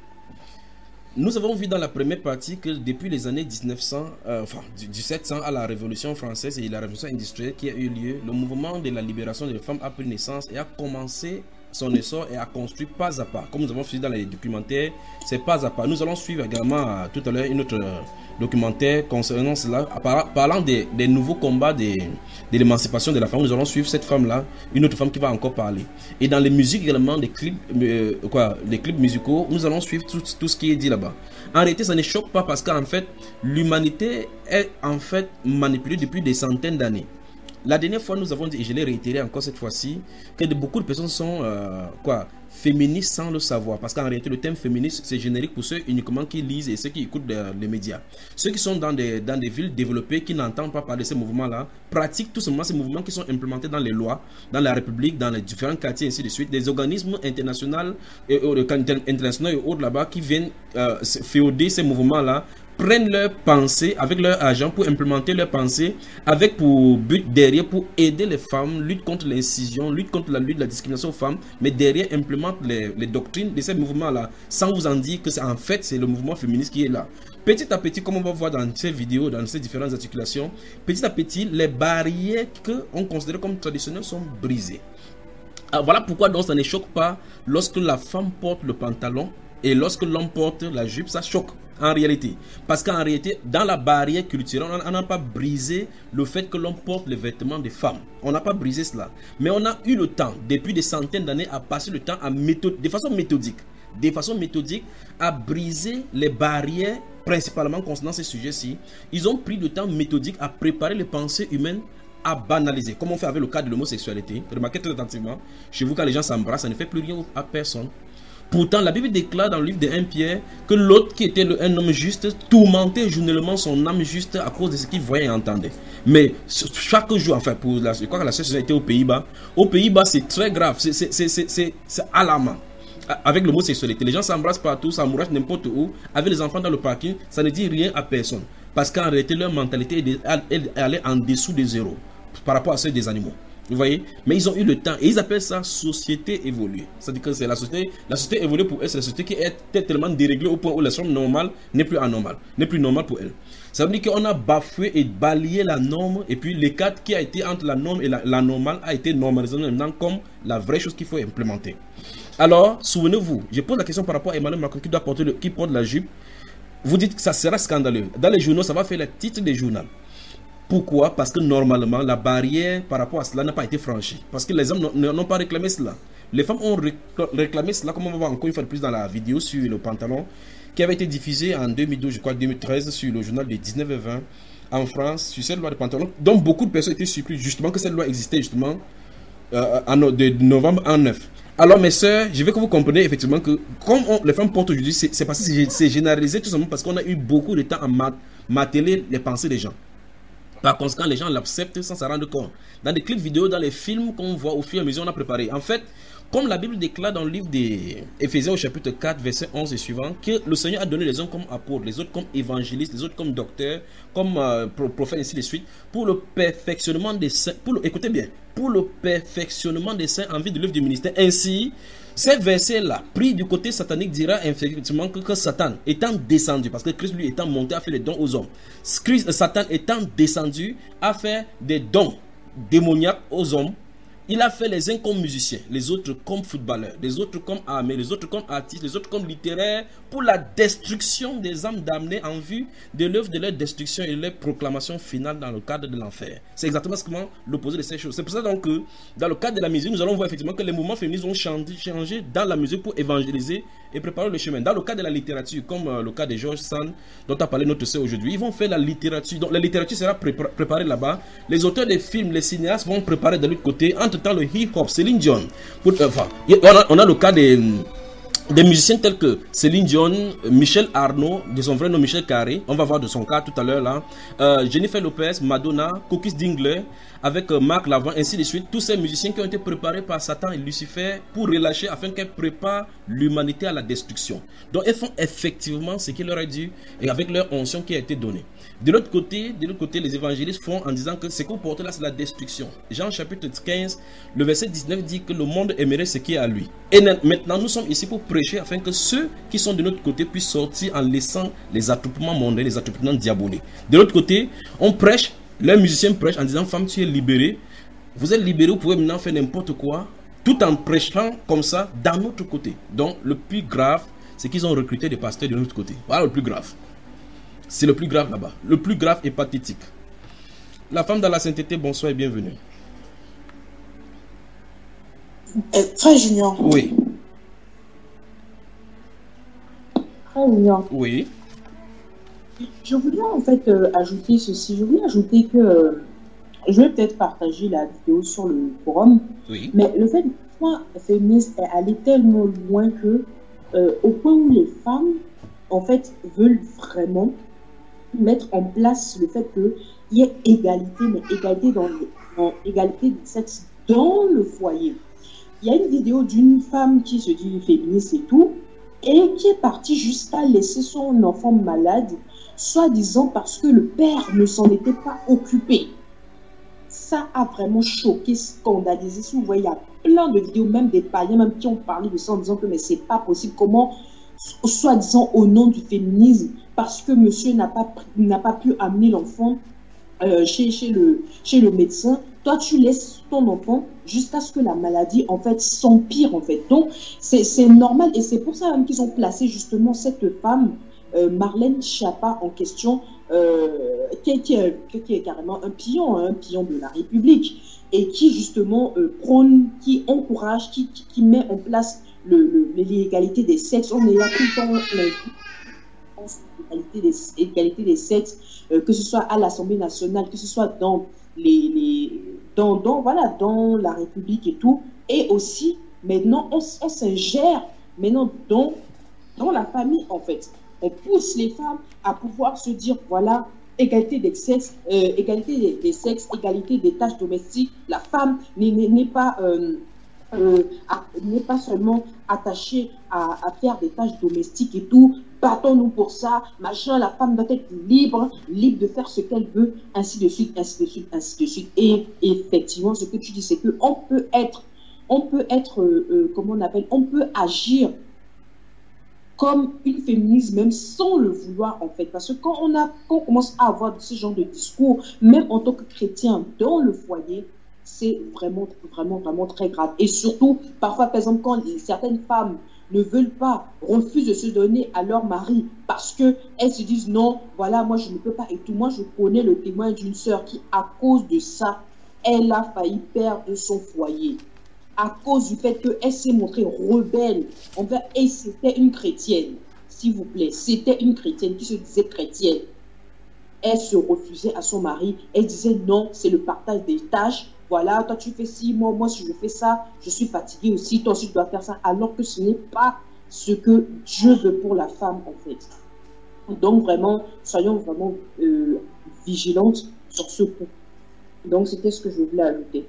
Nous avons vu dans la première partie que depuis les années 1900, du 1700 à la Révolution française et la Révolution industrielle qui a eu lieu, le mouvement de la libération des femmes a pris naissance et a commencé son essor et a construit pas à pas. Comme nous avons suivi dans les documentaires, c'est pas à pas. Nous allons suivre également tout à l'heure une autre documentaire concernant cela, parlant des nouveaux combats de l'émancipation de la femme. Nous allons suivre cette femme-là, une autre femme qui va encore parler. Et dans les musiques également, les clips musicaux, nous allons suivre tout ce qui est dit là-bas. En réalité, ça ne choque pas parce qu'en fait, l'humanité est en fait manipulée depuis des centaines d'années. La dernière fois, nous avons dit, et je l'ai réitéré encore cette fois-ci, que beaucoup de personnes sont féministes sans le savoir. Parce qu'en réalité, le thème féministe, c'est générique pour ceux uniquement qui lisent et ceux qui écoutent les médias. Ceux qui sont dans des villes développées, qui n'entendent pas parler de ces mouvements-là, pratiquent tout simplement ces mouvements qui sont implémentés dans les lois, dans la République, dans les différents quartiers, ainsi de suite. Des organismes internationaux et autres là-bas qui viennent féoder ces mouvements-là, prennent leurs pensées avec leur argent pour implémenter leurs pensées avec pour but derrière pour aider les femmes, lutte contre l'incision, lutte contre la discrimination aux femmes, mais derrière implémentent les doctrines de ces mouvements-là sans vous en dire que c'est en fait c'est le mouvement féministe qui est là. Petit à petit, comme on va voir dans ces vidéos, dans ces différentes articulations, petit à petit, les barrières qu'on considère comme traditionnelles sont brisées. Alors voilà pourquoi donc ça ne choque pas lorsque la femme porte le pantalon et lorsque l'homme porte la jupe, ça choque. En réalité, parce qu'en réalité, dans la barrière culturelle, on n'a pas brisé le fait que l'on porte les vêtements des femmes. On n'a pas brisé cela. Mais on a eu le temps, depuis des centaines d'années, à passer le temps de façon méthodique, à briser les barrières, principalement concernant ces sujets-ci. Ils ont pris le temps méthodique à préparer les pensées humaines à banaliser, comme on fait avec le cas de l'homosexualité. Remarquez très attentivement, chez vous, quand les gens s'embrassent, ça ne fait plus rien à personne. Pourtant, la Bible déclare dans le livre de 1 Pierre que l'autre qui était un homme juste tourmentait journellement son âme juste à cause de ce qu'il voyait et entendait. Mais chaque jour, enfin, je crois que la situation était aux Pays-Bas, c'est très grave, c'est alarmant. Avec le mot sexualité, les gens s'embrassent partout, s'amourachent n'importe où, avec les enfants dans le parking, ça ne dit rien à personne. Parce qu'en réalité, leur mentalité est allée en dessous de zéro par rapport à celle des animaux. Vous voyez? Mais ils ont eu le temps et ils appellent ça société évoluée. C'est-à-dire que c'est la société évoluée pour eux, c'est la société qui est tellement déréglée au point où la chose normale n'est plus anormale, n'est plus normale pour elle. Ça veut dire qu'on a bafoué et balayé la norme et puis l'écart qui a été entre la norme et la normale a été normalisé maintenant comme la vraie chose qu'il faut implémenter. Alors, souvenez-vous, je pose la question par rapport à Emmanuel Macron qui porte la jupe. Vous dites que ça sera scandaleux. Dans les journaux, ça va faire le titre des journaux. Pourquoi? Parce que normalement, la barrière par rapport à cela n'a pas été franchie. Parce que les hommes n'ont pas réclamé cela. Les femmes ont réclamé cela, comme on va voir encore une fois de plus dans la vidéo sur le pantalon, qui avait été diffusée en 2012, je crois 2013, sur le journal de 19h20 en France, sur cette loi de pantalon, dont beaucoup de personnes étaient surprises justement que cette loi existait justement de novembre en 9. Alors mes sœurs, je veux que vous compreniez effectivement que comme les femmes portent aujourd'hui, c'est parce que c'est généralisé tout simplement parce qu'on a eu beaucoup de temps à marteler les pensées des gens. Par conséquent, les gens l'acceptent sans s'en rendre compte. Dans des clips vidéo, dans les films qu'on voit au fur et à mesure, on a préparé. En fait, comme la Bible déclare dans le livre d'Éphésiens au chapitre 4, verset 11 et suivant, que le Seigneur a donné les uns comme apôtres, les autres comme évangélistes, les autres comme docteurs, comme prophètes, ainsi de suite, pour le perfectionnement des saints, écoutez bien, pour le perfectionnement des saints en vue de l'œuvre du ministère. Ainsi, ces versets-là, pris du côté satanique, dira effectivement que Satan étant descendu, parce que Christ lui étant monté a fait les dons aux hommes, Satan étant descendu a fait des dons démoniaques aux hommes. Il a fait les uns comme musiciens, les autres comme footballeurs, les autres comme armés, les autres comme artistes, les autres comme littéraires, pour la destruction des âmes damnées en vue de l'œuvre de leur destruction et leur proclamation finale dans le cadre de l'enfer. C'est exactement ce que l'opposé de ces choses. C'est pour ça donc que dans le cadre de la musique, nous allons voir effectivement que les mouvements féministes ont changé dans la musique pour évangéliser et préparer le chemin. Dans le cas de la littérature, comme le cas de George Sand, dont a parlé notre sœur aujourd'hui, ils vont faire la littérature. Donc la littérature sera préparée là-bas. Les auteurs des films, les cinéastes vont préparer de l'autre côté. Entre-temps, le hip-hop, Céline Dion. On a le cas des musiciens tels que Céline Dion, Michel Arnaud, de son vrai nom Michel Carré, on va voir de son cas tout à l'heure là, Jennifer Lopez, Madonna, Cookies Dingler, avec Marc Lavoine, ainsi de suite, tous ces musiciens qui ont été préparés par Satan et Lucifer pour relâcher afin qu'elles préparent l'humanité à la destruction. Donc elles font effectivement ce qu'il leur a dit et avec leur onction qui a été donnée. De l'autre côté, les évangélistes font en disant que ce qu'on porte là, c'est la destruction. Jean chapitre 15, le verset 19 dit que le monde aimerait ce qui est à lui. Et maintenant, nous sommes ici pour prêcher afin que ceux qui sont de notre côté puissent sortir en laissant les attroupements mondains, les attroupements diaboliques. De l'autre côté, on prêche, les musiciens prêchent en disant, femme, tu es libérée. Vous êtes libérée, vous pouvez maintenant faire n'importe quoi, tout en prêchant comme ça d'un autre côté. Donc, le plus grave, c'est qu'ils ont recruté des pasteurs de notre côté. Voilà le plus grave. C'est le plus grave là-bas. Le plus grave et pathétique. La femme dans la sainteté, bonsoir et bienvenue. Frère Junior. Oui. Frère Junior. Oui. Je voulais en fait ajouter ceci. Je voulais ajouter que je vais peut-être partager la vidéo sur le forum. Oui. Mais le fait que le mouvement féministe est allé tellement loin que au point où les femmes en fait veulent vraiment mettre en place le fait qu'il y ait égalité, mais égalité de sexe dans le foyer. Il y a une vidéo d'une femme qui se dit féministe et tout, et qui est partie jusqu'à laisser son enfant malade, soi-disant parce que le père ne s'en était pas occupé. Ça a vraiment choqué, scandalisé. Si vous voyez, il y a plein de vidéos, même des païens, même qui ont parlé de ça en disant que mais c'est pas possible. Comment, soi-disant au nom du féminisme, parce que monsieur n'a pas pu amener l'enfant chez le médecin, toi tu laisses ton enfant jusqu'à ce que la maladie en fait s'empire en fait. Donc c'est normal et c'est pour ça même qu'ils ont placé justement cette femme Marlène Schiappa en question, qui est carrément un pion de la République et qui justement prône, qui encourage, qui met en place l'égalité des sexes. On est là tout le temps, l'égalité des sexes, que ce soit à l'Assemblée nationale, que ce soit dans dans la République et tout. Et aussi, maintenant, on s'ingère Maintenant, dans la famille, en fait, on pousse les femmes à pouvoir se dire, voilà, égalité des sexes, égalité des tâches domestiques. La femme n'est pas seulement attachée à faire des tâches domestiques et tout. Battons-nous pour ça, machin. La femme doit être libre de faire ce qu'elle veut, ainsi de suite, ainsi de suite, ainsi de suite. Et effectivement, ce que tu dis, c'est que on peut agir comme une féministe même sans le vouloir en fait, parce que quand on commence à avoir ce genre de discours, même en tant que chrétien dans le foyer, c'est vraiment très grave. Et surtout, parfois par exemple, quand certaines femmes ne veulent pas, refusent de se donner à leur mari parce que elles se disent non, voilà, moi je ne peux pas et tout. Moi je connais le témoin d'une sœur qui, à cause de ça, elle a failli perdre son foyer. À cause du fait qu'elle s'est montrée rebelle envers, et c'était une chrétienne, s'il vous plaît, c'était une chrétienne qui se disait chrétienne. Elle se refusait à son mari, elle disait non, c'est le partage des tâches, voilà, toi tu fais ci, moi si je fais ça, je suis fatiguée aussi, toi aussi tu dois faire ça, alors que ce n'est pas ce que Dieu veut pour la femme en fait. Donc vraiment, soyons vraiment vigilantes sur ce point. Donc c'était ce que je voulais ajouter.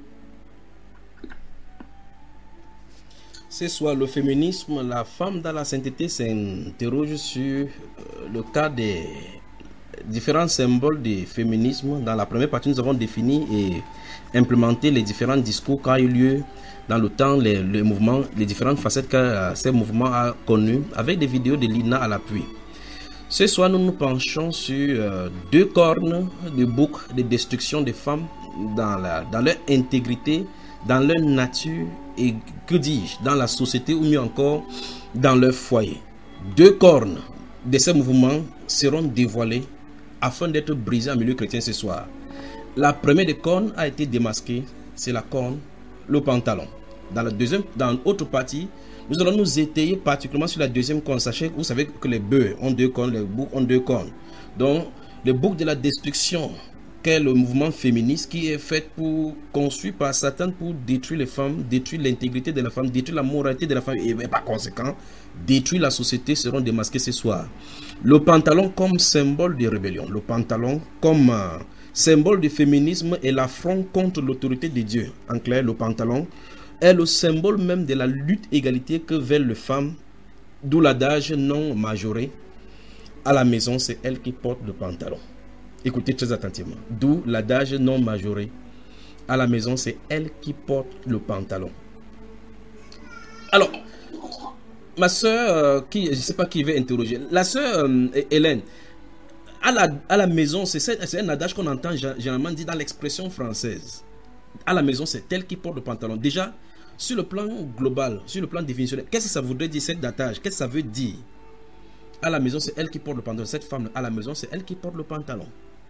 Ce soir, le féminisme, la femme dans la sainteté s'interroge sur le cas des différents symboles du féminisme. Dans la première partie, nous avons défini et implémenté les différents discours qui ont eu lieu dans le temps, les mouvements, les différentes facettes que ces mouvements ont connues, avec des vidéos de Lina à l'appui. Ce soir, nous nous penchons sur deux cornes de bouc de destruction des femmes dans leur intégrité, dans leur nature et, que dis-je, dans la société ou mieux encore dans leur foyer. Deux cornes de ces mouvements seront dévoilées afin d'être brisées en milieu chrétien ce soir. La première des cornes a été démasquée, c'est la corne, le pantalon. Dans l'autre partie, nous allons nous étayer particulièrement sur la deuxième corne. Sachez que vous savez que les bœufs ont deux cornes, les boucs ont deux cornes. Donc, le bouc de la destruction, qu'est le mouvement féministe qui est fait pour construit par Satan pour détruire les femmes, détruire l'intégrité de la femme, détruire la moralité de la femme et par conséquent détruire la société, seront démasqués ce soir. Le pantalon comme symbole de rébellion, le pantalon comme symbole du féminisme et l'affront contre l'autorité de Dieu. En clair, le pantalon est le symbole même de la lutte égalité que veulent les femmes, d'où l'adage non majoré. À la maison, c'est elle qui porte le pantalon. Écoutez très attentivement. D'où l'adage non majoré. À la maison, c'est elle qui porte le pantalon. Alors, ma soeur, je ne sais pas qui veut interroger. La soeur Hélène, à la maison, c'est un adage qu'on entend généralement dit dans l'expression française. À la maison, c'est elle qui porte le pantalon. Déjà, sur le plan global, sur le plan définitionnel, qu'est-ce que ça voudrait dire cet adage? Qu'est-ce que ça veut dire? À la maison, c'est elle qui porte le pantalon. Cette femme, à la maison, c'est elle qui porte le pantalon.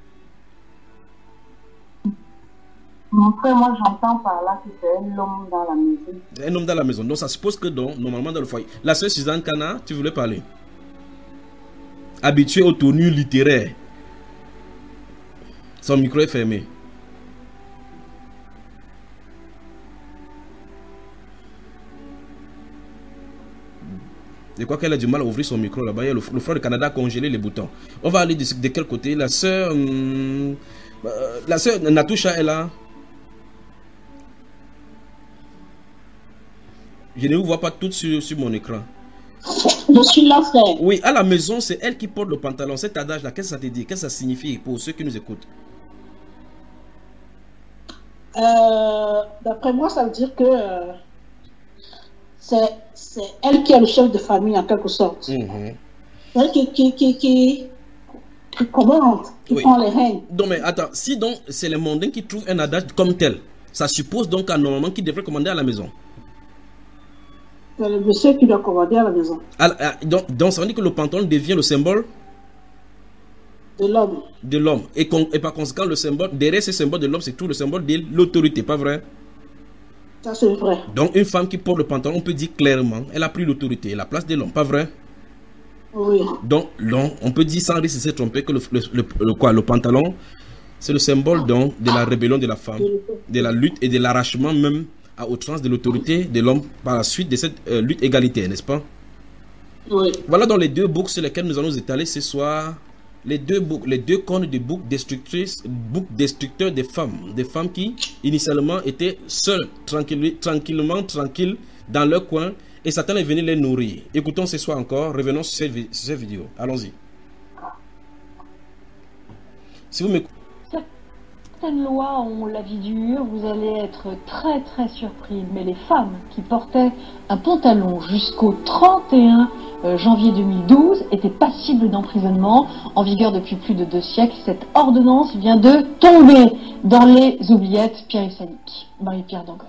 Mon frère, moi j'entends par là que c'est un homme dans la maison. Un homme dans la maison. Donc ça suppose que normalement dans le foyer. La sœur Suzanne Kana, tu voulais parler? Habituée aux tenues littéraires. Son micro est fermé. Je crois qu'elle a du mal à ouvrir son micro là-bas. Le front du Canada a congelé les boutons. On va aller de quel côté? La sœur Natusha est là. Je ne vous vois pas toutes sur mon écran. Je suis là, frère. Oui, à la maison, c'est elle qui porte le pantalon. Cet adage-là, qu'est-ce que ça te dit? Qu'est-ce que ça signifie pour ceux qui nous écoutent? D'après moi, ça veut dire que c'est elle qui est le chef de famille en quelque sorte. Mm-hmm. Elle qui commande, qui prend les rênes. Donc, mais attends, si donc c'est les mondains qui trouvent un adage comme tel, ça suppose donc normalement qu'il devrait commander à la maison. C'est le monsieur qui doit commander à la maison. Donc ça veut dire que le pantalon devient le symbole de l'homme. De l'homme. Et par conséquent, le symbole, derrière ce symbole de l'homme, c'est tout le symbole de l'autorité, pas vrai? Ça, c'est vrai. Donc, une femme qui porte le pantalon, on peut dire clairement, elle a pris l'autorité, la place de l'homme, pas vrai? Oui. Donc, on peut dire sans risque de se tromper que le pantalon, c'est le symbole donc de la rébellion de la femme, de la lutte et de l'arrachement même à outrance de l'autorité de l'homme par la suite de cette lutte égalitaire, n'est-ce pas? Oui. Voilà donc les deux boucs sur lesquels nous allons nous étaler ce soir. Les deux contes de boucs destructeurs des femmes qui initialement étaient seules, tranquilles dans leur coin, et Satan est venu les nourrir. Écoutons ce soir encore, revenons sur cette vidéo. Allons-y. Si vous m'écoutez. Certaines lois ont la vie dure, vous allez être très très surpris, mais les femmes qui portaient un pantalon jusqu'au 31 janvier 2012 étaient passibles d'emprisonnement, en vigueur depuis plus de 2 siècles. Cette ordonnance vient de tomber dans les oubliettes. Pierre Sanic, Marie-Pierre Dangors.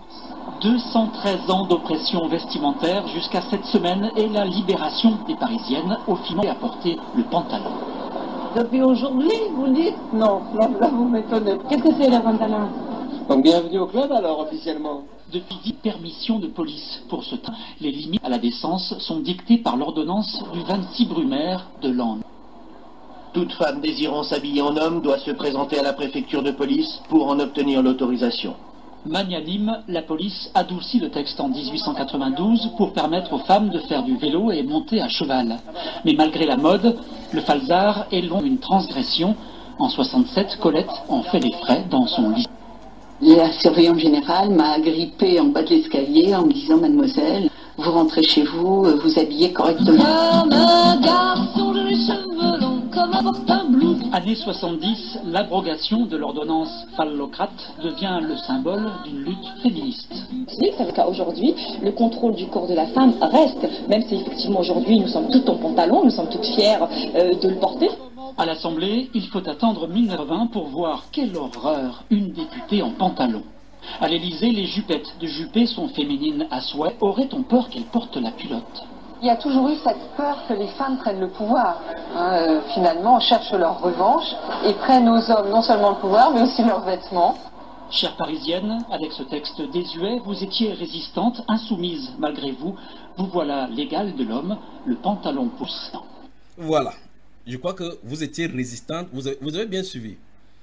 213 ans d'oppression vestimentaire jusqu'à cette semaine et la libération des Parisiennes au final à porter le pantalon. Depuis aujourd'hui, vous dites? Non, là vous m'étonnez. Qu'est-ce que c'est le pantalon? Donc bienvenue au club alors officiellement. Depuis 10 permissions de police pour ce temps, les limites à la décence sont dictées par l'ordonnance du 26 Brumaire de Lens. Toute femme désirant s'habiller en homme doit se présenter à la préfecture de police pour en obtenir l'autorisation. Magnanime, la police adoucit le texte en 1892 pour permettre aux femmes de faire du vélo et monter à cheval. Mais malgré la mode, le falzar est long une transgression. En 67, Colette en fait les frais dans son lit. La surveillante générale m'a agrippée en bas de l'escalier en me disant: mademoiselle, vous rentrez chez vous, vous habillez correctement. Comme un garçon, j'ai les cheveux longs, comme un porte bleu. Année 70, l'abrogation de l'ordonnance phallocrate devient le symbole d'une lutte féministe. C'est le cas aujourd'hui, le contrôle du corps de la femme reste, même si effectivement aujourd'hui nous sommes toutes en pantalon, nous sommes toutes fières de le porter. À l'Assemblée, il faut attendre 1920 pour voir quelle horreur, une députée en pantalon. À l'Élysée, les jupettes de Juppé sont féminines à souhait. Aurait-on peur qu'elles portent la culotte? Il y a toujours eu cette peur que les femmes prennent le pouvoir. Finalement, cherchent leur revanche et prennent aux hommes non seulement le pouvoir, mais aussi leurs vêtements. Chère Parisienne, avec ce texte désuet, vous étiez résistante, insoumise malgré vous. Vous voilà l'égal de l'homme, le pantalon poussant. Voilà. Je crois que vous étiez résistante. Vous avez bien suivi.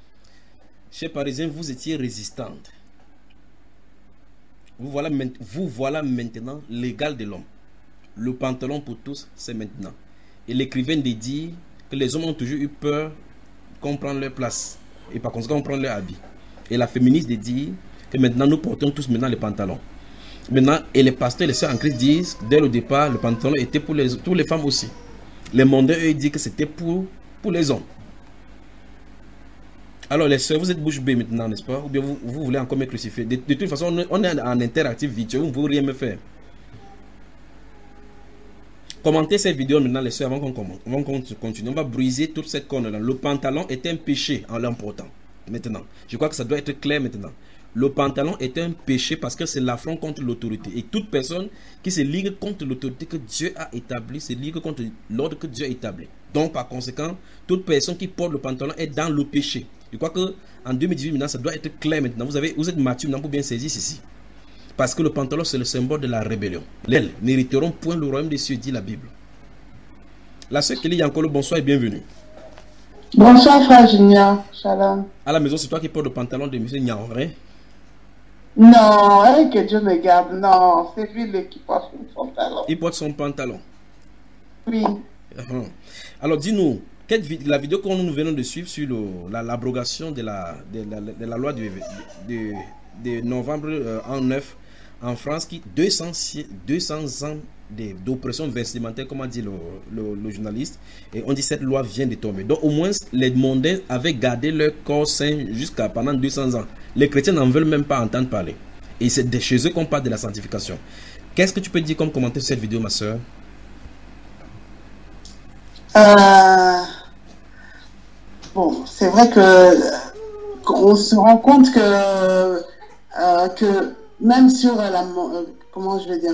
Chers Parisiens, vous étiez résistante. Vous voilà maintenant l'égal de l'homme. Le pantalon pour tous, c'est maintenant. Et l'écrivaine dit que les hommes ont toujours eu peur qu'on prenne leur place. Et par conséquent, on prend leur habit. Et la féministe dit que maintenant, nous portons tous maintenant les pantalons. Maintenant, et les pasteurs et les sœurs en Christ disent, dès le départ, le pantalon était pour toutes les femmes aussi. Les mondains, eux, disent que c'était pour les hommes. Alors, les sœurs, vous êtes bouche bée maintenant, n'est-ce pas? Ou bien vous voulez encore me crucifier? De toute façon, on est en interactif virtuel, vous ne pouvez rien me faire. Commentez cette vidéo maintenant, les sœurs, avant qu'on continue. On va briser toute cette conne-là. Le pantalon est un péché en l'emportant. Maintenant, je crois que ça doit être clair maintenant. Le pantalon est un péché parce que c'est l'affront contre l'autorité. Et toute personne qui se ligue contre l'autorité que Dieu a établie, se ligue contre l'ordre que Dieu a établi. Donc, par conséquent, toute personne qui porte le pantalon est dans le péché. Je crois qu'en 2018, maintenant, ça doit être clair maintenant. Vous êtes mature maintenant pour bien saisir ceci. Parce que le pantalon, c'est le symbole de la rébellion. Elles n'hériteront point le royaume des cieux, dit la Bible. La sœur Kelly Yankolo, bonsoir et bienvenue. Bonsoir, frère Junior. Shalom. À la maison, c'est toi qui portes le pantalon de M. Niaoré? Non, que Dieu me garde. Non, c'est lui qui porte son pantalon. Il porte son pantalon. Oui. Alors, dis-nous, la vidéo que nous venons de suivre sur l'abrogation de la loi de novembre en 9 en France, qui 200 ans d'oppression vestimentaire, comme a dit le journaliste, et on dit cette loi vient de tomber. Donc au moins les mondains avaient gardé leur corps saint jusqu'à pendant 200 ans. Les chrétiens n'en veulent même pas entendre parler. Et c'est de chez eux qu'on parle de la sanctification. Qu'est-ce que tu peux dire comme commentaire sur cette vidéo, ma soeur? Bon, c'est vrai qu'on se rend compte que même sur la comment je vais dire,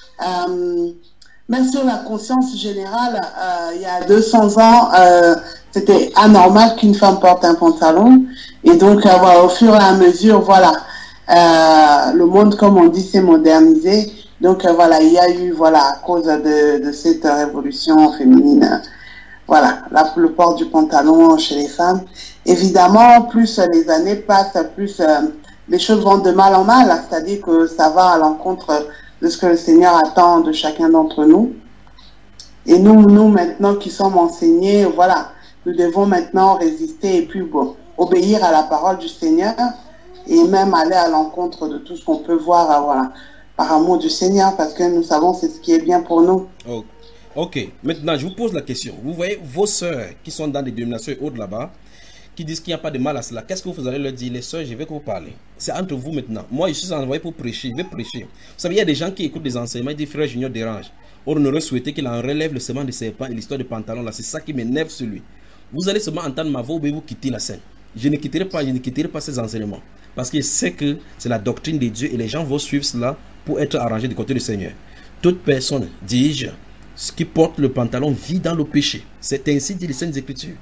même sur la conscience générale, il y a 200 ans, c'était anormal qu'une femme porte un pantalon. Et donc, au fur et à mesure, voilà, le monde, comme on dit, s'est modernisé. Donc, voilà, il y a eu, voilà, à cause de cette révolution féminine, voilà, le port du pantalon chez les femmes. Évidemment, plus les années passent, plus les choses vont de mal en mal, c'est-à-dire que ça va à l'encontre de ce que le Seigneur attend de chacun d'entre nous. Et nous maintenant qui sommes enseignés, voilà, nous devons maintenant résister et puis bon, obéir à la parole du Seigneur et même aller à l'encontre de tout ce qu'on peut voir, voilà, par amour du Seigneur, parce que nous savons c'est ce qui est bien pour nous. Oh. Ok, maintenant je vous pose la question. Vous voyez vos sœurs qui sont dans des dénominations et autres là-bas, qui disent qu'il n'y a pas de mal à cela. Qu'est-ce que vous allez leur dire? Les sœurs, je vais que vous parler. C'est entre vous maintenant. Moi, je suis envoyé pour prêcher. Je vais prêcher. Vous savez, il y a des gens qui écoutent des enseignements et disent frère Junior dérange. Or, on aurait souhaité qu'il en relève le serment de serpent et l'histoire de pantalon là. C'est ça qui m'énerve sur lui. Vous allez seulement entendre ma voix ou vous quitter la scène. Je ne quitterai pas ces enseignements. Parce que je sais que c'est la doctrine de Dieu et les gens vont suivre cela pour être arrangés du côté du Seigneur. Toute personne, dis-je, qui porte le pantalon vit dans le péché. C'est ainsi dit les Saintes Écritures.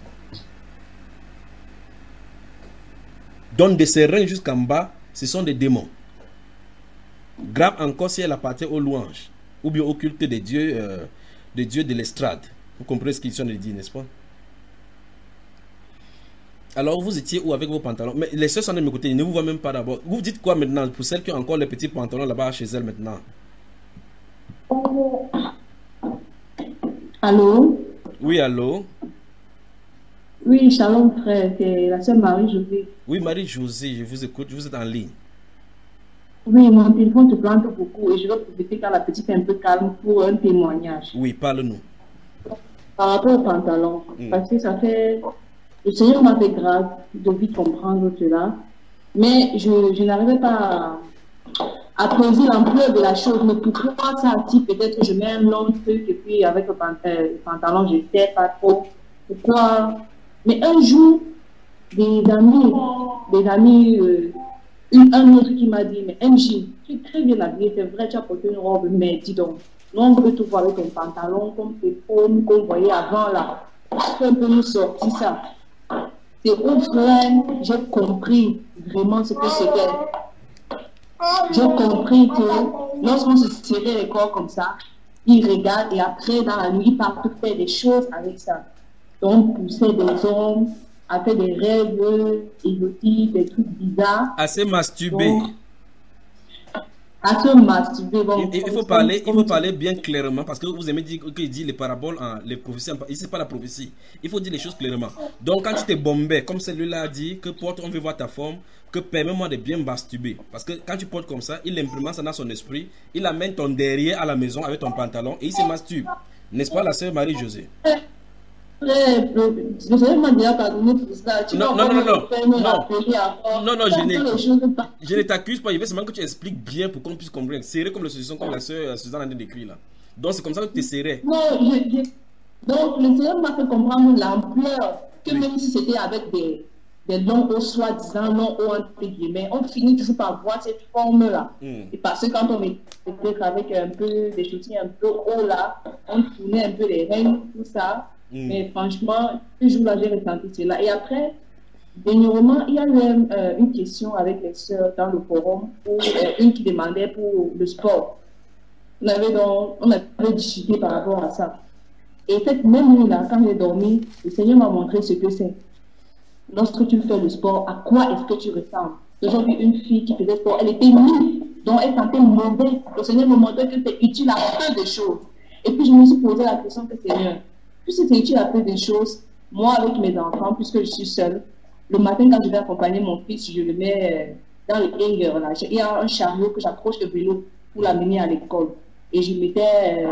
Donc de ses reins jusqu'en bas, ce sont des démons. Grave encore si elle appartient aux louanges, ou bien au culte des dieux de l'estrade. Vous comprenez ce qu'ils sont dit, n'est-ce pas? Alors vous étiez où avec vos pantalons? Mais les soeurs sont de mes côtés, ils ne vous voient même pas d'abord. Vous dites quoi maintenant pour celles qui ont encore les petits pantalons là-bas chez elles maintenant? Allô? Oui, allô? Oui, shalom frère, c'est la sœur Marie-Josée. Oui, Marie-Josée, je vous écoute, vous êtes en ligne. Oui, mon téléphone te plante beaucoup et je vais profiter quand la petite est un peu calme pour un témoignage. Oui, parle-nous. Par rapport au pantalon, parce que ça fait... Le Seigneur m'a fait grâce de vite comprendre cela, mais je n'arrivais pas à poser l'ampleur de la chose. Mais pourquoi ça dit peut-être que je mets un long truc et puis avec le pantalon, je ne sais pas trop pourquoi. Mais un jour, des amis, un autre qui m'a dit, mais MJ, tu es très bien habillé, c'est vrai, tu as porté une robe, mais dis donc, l'ombre que tu vois avec ton pantalon, comme tes paumes qu'on voyait avant là, tu peux un peu nous sortir ça. C'est au frère, j'ai compris vraiment ce que c'était. J'ai compris que lorsqu'on se serrait les corps comme ça, il regarde et après, dans la nuit, il part faire des choses avec ça. Donc, pousser des hommes, à faire des rêves érotiques, des trucs bizarres. À se masturber. Donc, à se masturber. Bon, il faut parler bien clairement parce que vous aimez dire qu'il dit les paraboles, les prophéties. Ici, c'est pas la prophétie. Il faut dire les choses clairement. Donc, quand tu te bombais, comme celui-là a dit, que porte, on veut voir ta forme, que permets-moi de bien masturber. Parce que quand tu portes comme ça, il implémente ça dans son esprit, il amène ton derrière à la maison avec ton pantalon et il se masturbe. N'est-ce pas, la sœur Marie-Josée? Non, je ne t'accuse pas, je veux seulement que tu expliques bien pour qu'on puisse comprendre. Serré comme le solution, comme la sœur Suzanne a décrit là. Donc c'est comme ça que tu es serré. Non, donc le Seigneur m'a fait comprendre l'ampleur que même si c'était avec des longs hauts, soi-disant longs hauts entre guillemets, on finit toujours par voir cette forme là. Et parce que quand on était avec un peu des chaussures un peu hauts là, on tournait un peu les reins, tout ça. Mais franchement, toujours là, j'ai ressenti cela. Et après, dernièrement, il y a eu une question avec les sœurs dans le forum, une qui demandait pour le sport. On avait discuté par rapport à ça. Et cette même nuit-là, quand j'ai dormi, le Seigneur m'a montré ce que c'est. Lorsque tu fais le sport, à quoi est-ce que tu ressembles? Aujourd'hui, une fille qui faisait sport, elle était nue, donc elle sentait mauvais. Le Seigneur me montrait que c'est utile à peu de choses. Et puis je me suis posé la question que Seigneur, puisque c'est utile à peu de choses, moi avec mes enfants, puisque je suis seule, le matin quand je vais accompagner mon fils, je le mets dans le hanger là. Il y a un chariot que j'accroche le vélo pour l'amener à l'école. Et je mettais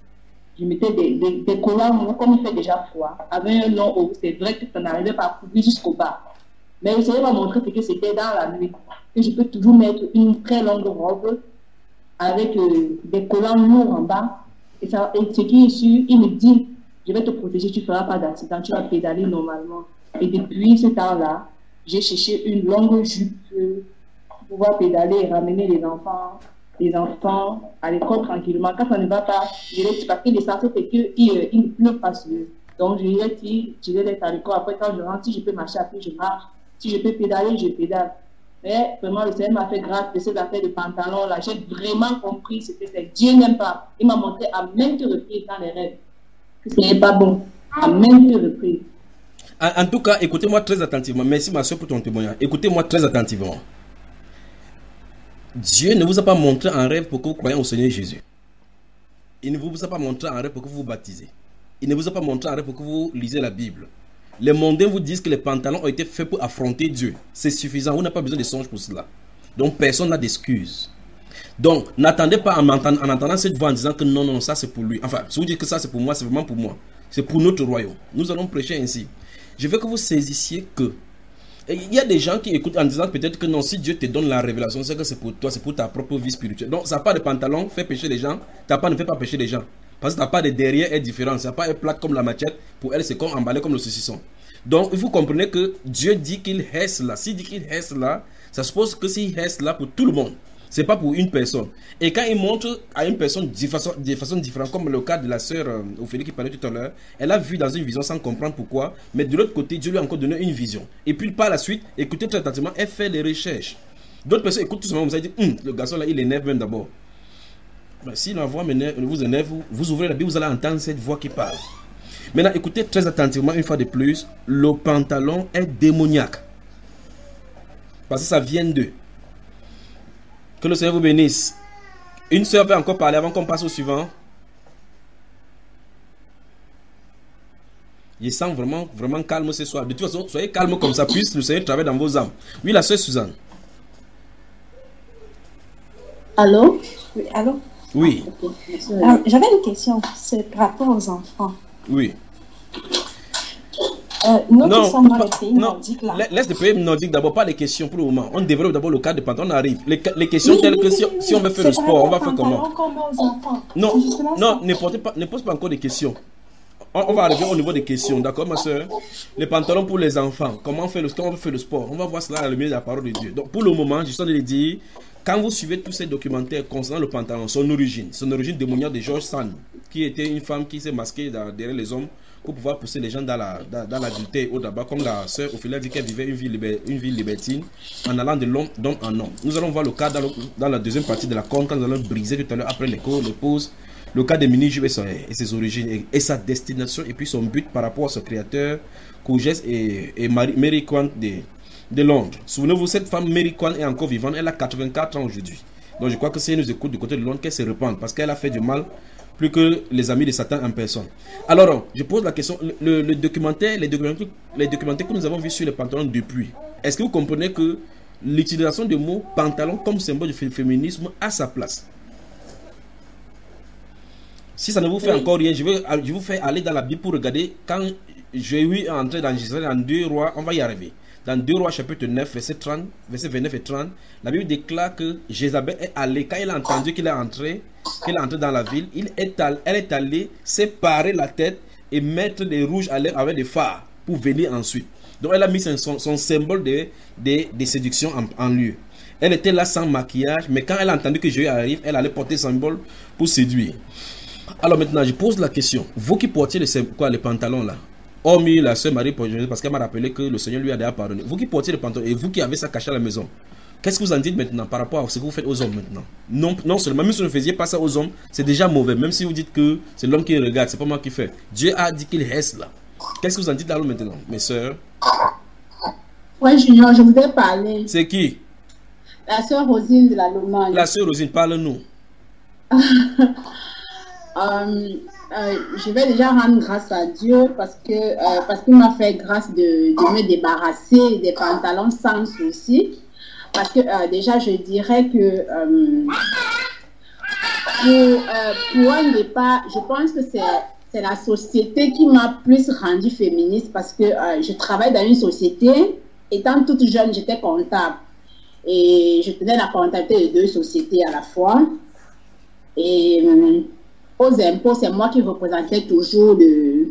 des collants, comme il fait déjà froid, avec un long haut. C'est vrai que ça n'arrivait pas à couvrir jusqu'au bas. Mais le Seigneur m'a montré que c'était dans la nuit, que je peux toujours mettre une très longue robe avec des collants lourds en bas. Et ce qui est sûr, il me dit, je vais te protéger, tu ne feras pas d'accident, tu vas pédaler normalement. Et depuis ce temps-là, j'ai cherché une longue jupe pour pouvoir pédaler et ramener les enfants à l'école tranquillement. Quand ça ne va pas, je les dis, parce que l'essentiel c'est qu'il ne pleut pas sur eux. Donc je les dis, je les laisse à l'école. Après quand je rentre, si je peux marcher à pied, je marche. Si je peux pédaler, je pédale. Mais vraiment, le Seigneur m'a fait grâce de ces affaires de pantalon là. J'ai vraiment compris ce que c'est. Dieu n'aime pas. Il m'a montré à maintes reprises dans les rêves que ce n'est pas bon. À maintes reprises. En tout cas, écoutez-moi très attentivement. Merci ma soeur pour ton témoignage. Écoutez-moi très attentivement. Dieu ne vous a pas montré en rêve pour que vous croyez au Seigneur Jésus. Il ne vous a pas montré en rêve pour que vous vous baptisez. Il ne vous a pas montré en rêve pour que vous lisez la Bible. Les mondains vous disent que les pantalons ont été faits pour affronter Dieu. C'est suffisant. Vous n'avez pas besoin de songes pour cela. Donc, personne n'a d'excuses. Donc, n'attendez pas en entendant cette voix en disant que non, non, ça c'est pour lui. Enfin, si vous dites que ça c'est pour moi, c'est vraiment pour moi. C'est pour notre royaume. Nous allons prêcher ainsi. Je veux que vous saisissiez que il y a des gens qui écoutent en disant peut-être que non, si Dieu te donne la révélation, c'est que c'est pour toi, c'est pour ta propre vie spirituelle. Donc, ça n'a pas de pantalon, fait pécher les gens. Ta part ne fait pas pécher les gens. Parce que ta part de derrière est différente. Ça n'a pas être plate comme la machette. Pour elle, c'est comme emballé comme le saucisson. Donc, vous comprenez que Dieu dit qu'il reste là. S'il dit qu'il reste là, ça suppose que s'il reste là pour tout le monde. C'est pas pour une personne. Et quand il montre à une personne de façon différente, comme le cas de la sœur Ophélie qui parlait tout à l'heure, elle a vu dans une vision sans comprendre pourquoi, mais de l'autre côté, Dieu lui a encore donné une vision. Et puis par la suite, écoutez très attentivement, elle fait les recherches. D'autres personnes écoutent tout simplement, vous allez dire, le garçon là, il énerve même d'abord. Si la voix vous énerve, vous ouvrez la Bible, vous allez entendre cette voix qui parle. Maintenant, écoutez très attentivement une fois de plus, le pantalon est démoniaque. Parce que ça vient d'eux. Que le Seigneur vous bénisse. Une sœur va encore parler avant qu'on passe au suivant. Je sens vraiment, vraiment calme ce soir. De toute façon, soyez calme comme ça, puisse le Seigneur travailler dans vos âmes. Oui, la sœur Suzanne. Allô? Oui, allô? Oui. Okay. J'avais une question. C'est par rapport aux enfants. Oui. Nous qui sommes dans les pays nordiques là. Laisse les pays nordiques d'abord, pas les questions pour le moment. On développe d'abord le cadre de pantalon, on arrive. Les questions telles que si on veut faire le sport, on va faire comment? Non, ne pose pas encore des questions. On va arriver au niveau des questions, d'accord ma soeur? Les pantalons pour les enfants, comment on fait le sport? On va voir cela à la lumière de la parole de Dieu. Donc pour le moment, je suis en train de dire, quand vous suivez tous ces documentaires concernant le pantalon, son origine démoniaque de George Sand, qui était une femme qui s'est masquée derrière les hommes pour pouvoir pousser les gens dans l'adultère au d'abord, comme la sœur Ophélie dit qu'elle vivait une vie libertine en allant de l'homme d'homme en homme. Nous allons voir le cas dans la deuxième partie de la conte, quand nous allons briser tout à l'heure après les cours, les pauses, le cas de mini-juifs et ses origines et sa destination et puis son but par rapport à ce créateur, Cougès et Mary Quant de Londres. Souvenez-vous, cette femme Mary Quant est encore vivante, elle a 84 ans aujourd'hui. Donc je crois que si elle nous écoute du côté de Londres, qu'elle se repente parce qu'elle a fait du mal plus que les amis de Satan en personne. Alors, je pose la question, les documentaires que nous avons vus sur les pantalons depuis, est-ce que vous comprenez que l'utilisation du mot pantalon comme symbole du féminisme a sa place? Si ça ne vous fait encore rien, je vous fais aller dans la Bible pour regarder quand j'ai eu entrer dans Jérusalem dans 2 Rois, on va y arriver. Dans 2 Rois chapitre 9, verset 29 et 30, la Bible déclare que Jézabel est allée, quand elle a entendu qu'il est entré dans la ville, elle est allée séparer la tête et mettre des rouges à lèvres avec des phares pour venir ensuite. Donc elle a mis son symbole de séduction en lieu. Elle était là sans maquillage, mais quand elle a entendu que Jésus arrive, elle allait porter son symbole pour séduire. Alors maintenant, je pose la question. Vous qui portiez les pantalons là, hormis la sœur Marie, parce qu'elle m'a rappelé que le Seigneur lui a déjà pardonné. Vous qui portiez les pantalons et vous qui avez ça caché à la maison, qu'est-ce que vous en dites maintenant par rapport à ce que vous faites aux hommes maintenant? Non seulement, même si vous ne faisiez pas ça aux hommes, c'est déjà mauvais. Même si vous dites que c'est l'homme qui regarde, c'est pas moi qui fais. Dieu a dit qu'il reste là. Qu'est-ce que vous en dites là maintenant, mes sœurs? Oui, Junior, je voudrais parler. C'est qui? La sœur Rosine de la Lomagne. La sœur Rosine, parle-nous. Je vais déjà rendre grâce à Dieu parce qu'il m'a fait grâce de me débarrasser des pantalons sans souci. Parce que déjà, je dirais que pour un départ, je pense que c'est la société qui m'a plus rendue féministe parce que je travaille dans une société. Étant toute jeune, j'étais comptable. Et je tenais la comptabilité de 2 sociétés à la fois. Et aux impôts, c'est moi qui représentais toujours le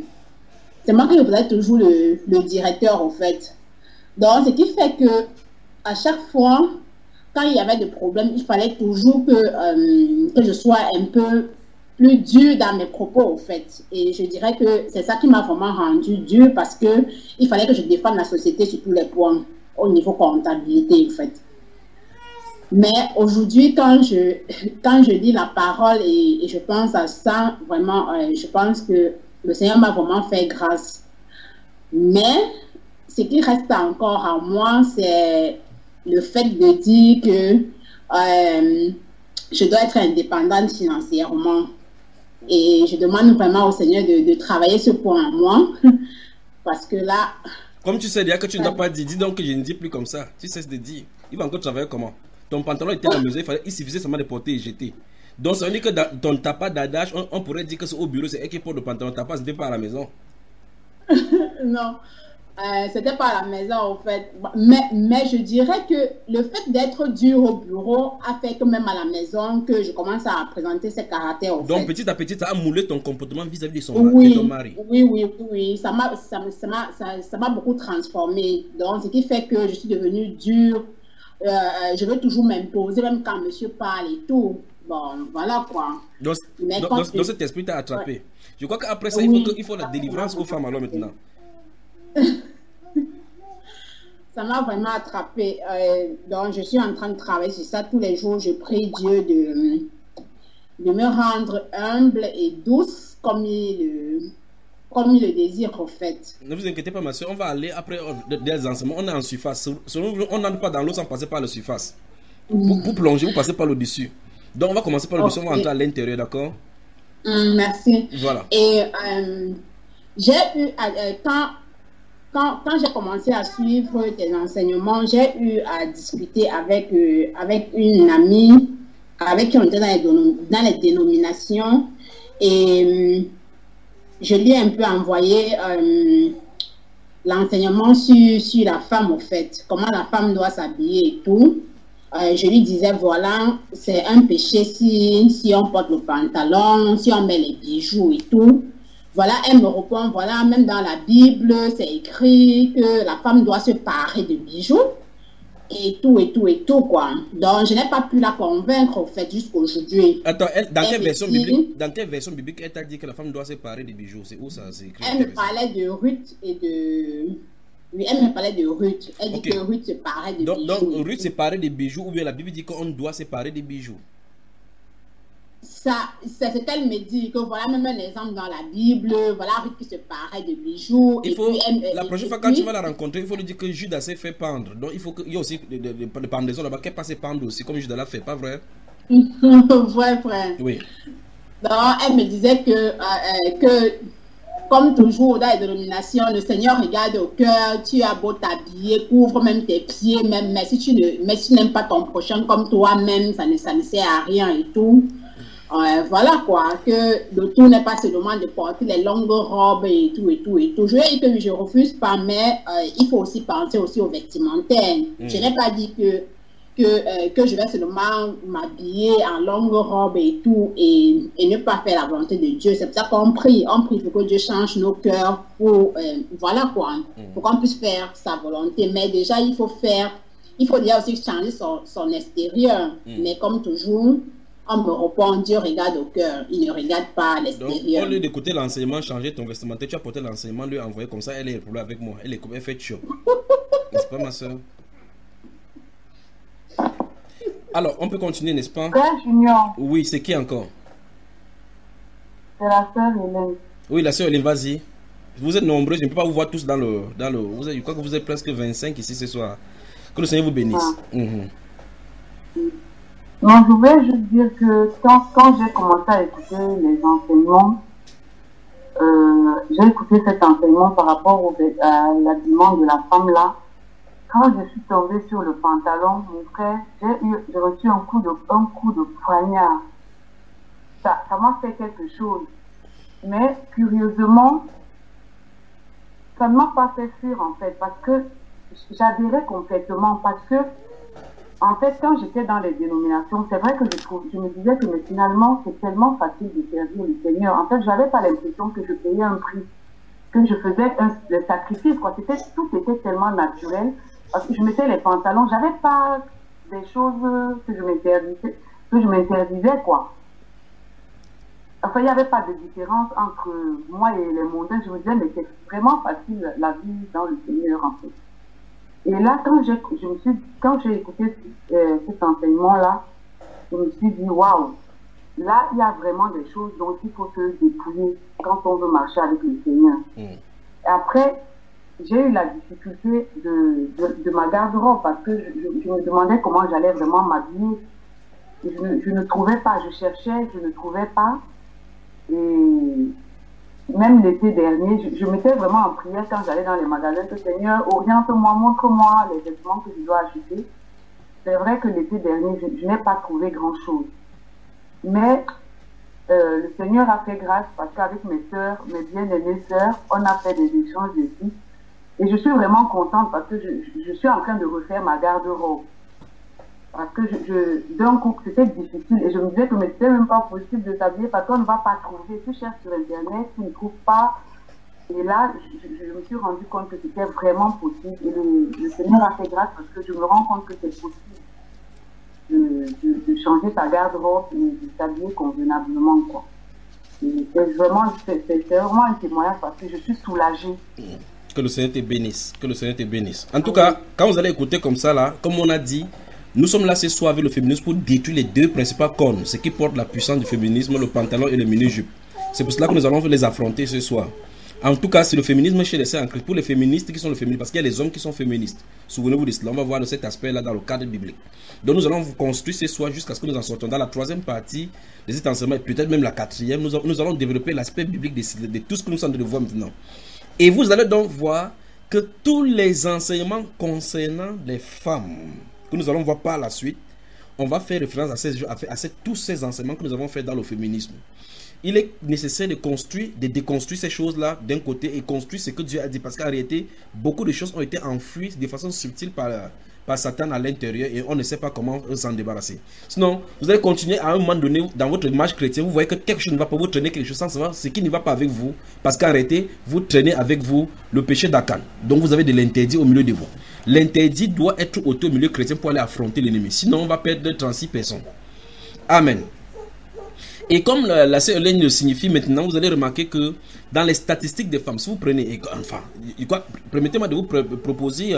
directeur, en fait. Donc, ce qui fait que à chaque fois, quand il y avait des problèmes, il fallait toujours que je sois un peu plus dure dans mes propos, en fait. Et je dirais que c'est ça qui m'a vraiment rendu dure parce que il fallait que je défende la société sur tous les points, au niveau comptabilité, en fait. Mais aujourd'hui, quand je lis la parole et je pense à ça, vraiment, je pense que le Seigneur m'a vraiment fait grâce. Mais ce qui reste encore à moi, c'est le fait de dire que je dois être indépendante financièrement. Et je demande vraiment au Seigneur de travailler ce point en moi. Parce que là... Comme tu sais déjà que tu ne dois pas dire, dis donc que je ne dis plus comme ça. Tu cesses de dire. Il va encore travailler comment? Ton pantalon était à la mesure, il suffisait seulement de porter et jeter. Donc ça veut dire que dans ton tapas d'adage, on pourrait dire que c'est au bureau, c'est elle qui porte le pantalon. Tapas, ce n'était pas à la maison. Non, c'était pas à la maison en fait. Mais je dirais que le fait d'être dur au bureau a fait que même à la maison, que je commence à présenter ces caractères. Donc petit à petit, ça a moulé ton comportement vis-à-vis de ton mari. Oui. Ça m'a beaucoup transformé. Donc ce qui fait que je suis devenue dure. Je veux toujours m'imposer, même quand monsieur parle et tout. Bon, voilà quoi. Donc cet esprit t'a attrapé. Ouais. Je crois qu'après ça, il faut la délivrance aux femmes alors maintenant. Ça m'a vraiment attrapé. Donc je suis en train de travailler sur ça. Tous les jours, je prie Dieu de me rendre humble et douce comme il le désire en fait. Ne vous inquiétez pas ma soeur, on va aller après des enseignements. On est en surface. On n'entre pas dans l'eau sans passer par la surface. Pour plonger, vous passez par le dessus. Donc on va commencer par le dessus, on va entrer à l'intérieur, d'accord? Merci. Voilà. Et j'ai eu, quand j'ai commencé à suivre tes enseignements, j'ai eu à discuter avec une amie avec qui on était dans les dénominations et je lui ai un peu envoyé l'enseignement sur la femme au fait, comment la femme doit s'habiller et tout. Je lui disais, voilà, c'est un péché si on porte le pantalon, si on met les bijoux et tout. Voilà, elle me répond, voilà, même dans la Bible, c'est écrit que la femme doit se parer de bijoux et tout, quoi. Donc, je n'ai pas pu la convaincre, au fait, jusqu'aujourd'hui. Attends, dans quelle version biblique elle t'a dit que la femme doit se parer de bijoux? C'est où ça? C'est écrit? Elle me parlait de Ruth et de... Oui, elle me parlait de Ruth. Elle dit que Ruth se parait de bijoux. Donc, Ruth se parait des bijoux, ou bien la Bible dit qu'on doit se parer des bijoux? C'est ce qu'elle me dit, que voilà même un exemple dans la Bible, voilà Ruth qui se parait de bijoux. La prochaine fois quand tu vas la rencontrer, il faut lui dire que Judas s'est fait pendre. Donc, il y a aussi des pendaisons là-bas, qu'elle passe se pendre aussi, comme Judas l'a fait, pas vrai? Vrai, frère. Oui. Donc, elle me disait que comme toujours dans les dénominations, le Seigneur regarde au cœur, tu as beau t'habiller, couvre même tes pieds, mais si tu n'aimes pas ton prochain comme toi-même, ça ne sert à rien et tout. Voilà quoi, que le tout n'est pas seulement de porter les longues robes et tout. Je vais dire que je refuse pas, mais il faut aussi penser aussi au vestimentaire. Je n'ai pas dit que je vais seulement m'habiller en longue robe et tout et ne pas faire la volonté de Dieu. C'est pour ça qu'on prie. On prie pour que Dieu change nos cœurs pour, voilà quoi, pour qu'on puisse faire sa volonté. Mais déjà, il faut déjà aussi changer son extérieur. Mais comme toujours, on me répond, Dieu regarde au cœur, il ne regarde pas à l'extérieur. Donc, au lieu d'écouter l'enseignement, changer ton vestimentaire, tu as porté l'enseignement, lui envoyer comme ça, elle est problème avec moi. Elle fait chaud. N'est-ce pas, ma soeur? Alors, on peut continuer, n'est-ce pas? Frère Junior. Oui, c'est qui encore? C'est la soeur Hélène. Oui, la soeur Hélène, vas-y. Vous êtes nombreux, je ne peux pas vous voir tous dans le je crois que vous êtes presque 25 ici ce soir. Que le Seigneur vous bénisse. Non, je voulais juste dire que quand j'ai commencé à écouter les enseignements, j'ai écouté cet enseignement par rapport à l'habillement de la femme là. Quand je suis tombée sur le pantalon, mon frère, j'ai reçu un coup de poignard. Ça m'a fait quelque chose. Mais curieusement, ça ne m'a pas fait fuir en fait, parce que j'adhérais complètement, parce que en fait, quand j'étais dans les dénominations, c'est vrai que je me disais que mais finalement, c'est tellement facile de servir le Seigneur. En fait, j'avais pas l'impression que je payais un prix, que je faisais le sacrifice, quoi. Tout était tellement naturel, parce que je mettais les pantalons, j'avais pas des choses que je m'interdisais, quoi. Enfin, il n'y avait pas de différence entre moi et les mondains. Je me disais, mais c'est vraiment facile la vie dans le Seigneur, en fait. Et là, quand j'ai écouté cet enseignement-là, je me suis dit, waouh, là, il y a vraiment des choses dont il faut se dépouiller quand on veut marcher avec le Seigneur. Et après, j'ai eu la difficulté de ma garde-robe parce que je me demandais comment j'allais vraiment m'habiller. Je ne trouvais pas, je cherchais, je ne trouvais pas. Et même l'été dernier, je m'étais vraiment en prière quand j'allais dans les magasins que Seigneur, oriente-moi, montre-moi les vêtements que je dois acheter. C'est vrai que l'été dernier, je n'ai pas trouvé grand-chose. Mais le Seigneur a fait grâce parce qu'avec mes sœurs, mes bien-aimées sœurs, on a fait des échanges de filles. Et je suis vraiment contente parce que je suis en train de refaire ma garde-robe. Parce que d'un coup, c'était difficile et je me disais que mais c'était même pas possible de s'habiller parce qu'on ne va pas trouver. Tu cherches sur Internet, tu ne trouves pas. Et là, je me suis rendu compte que c'était vraiment possible. Et le Seigneur a fait grâce parce que je me rends compte que c'est possible de changer sa garde-robe et de s'habiller convenablement, quoi. Et c'est vraiment un témoignage parce que je suis soulagée. Que le Seigneur te bénisse. Que le Seigneur te bénisse. En tout cas, quand vous allez écouter comme ça, là, comme on a dit, nous sommes là ce soir avec le féminisme pour détruire les deux principaux cornes, ce qui porte la puissance du féminisme, le pantalon et le mini-jupe. C'est pour cela que nous allons les affronter ce soir. En tout cas, c'est le féminisme chez les sœurs en Christ. Pour les féministes qui sont le féminisme, parce qu'il y a les hommes qui sont féministes. Souvenez-vous de cela. On va voir de cet aspect-là dans le cadre biblique. Donc nous allons vous construire ce soir jusqu'à ce que nous en sortions. Dans la troisième partie de cet enseignement, et peut-être même la quatrième, nous allons développer l'aspect biblique de tout ce que nous sommes en train de voir maintenant. Et vous allez donc voir que tous les enseignements concernant les femmes que nous allons voir par la suite, on va faire référence à tous ces enseignements que nous avons fait dans le féminisme. Il est nécessaire de construire, de déconstruire ces choses-là d'un côté et construire ce que Dieu a dit. Parce qu'en réalité, beaucoup de choses ont été enfouies de façon subtile par Satan à l'intérieur et on ne sait pas comment s'en débarrasser. Sinon, vous allez continuer à un moment donné dans votre marche chrétienne, vous voyez que quelque chose ne va pas, vous traînez quelque chose sans savoir ce qui ne va pas avec vous. Parce qu'en réalité, vous traînez avec vous le péché d'Akan. Donc vous avez de l'interdit au milieu de vous. L'interdit doit être ôté au milieu chrétien pour aller affronter l'ennemi. Sinon, on va perdre 36 personnes. Amen. Et comme la sœur Hélène le signifie maintenant, vous allez remarquer que dans les statistiques des femmes, si vous prenez, enfin, permettez-moi de vous proposer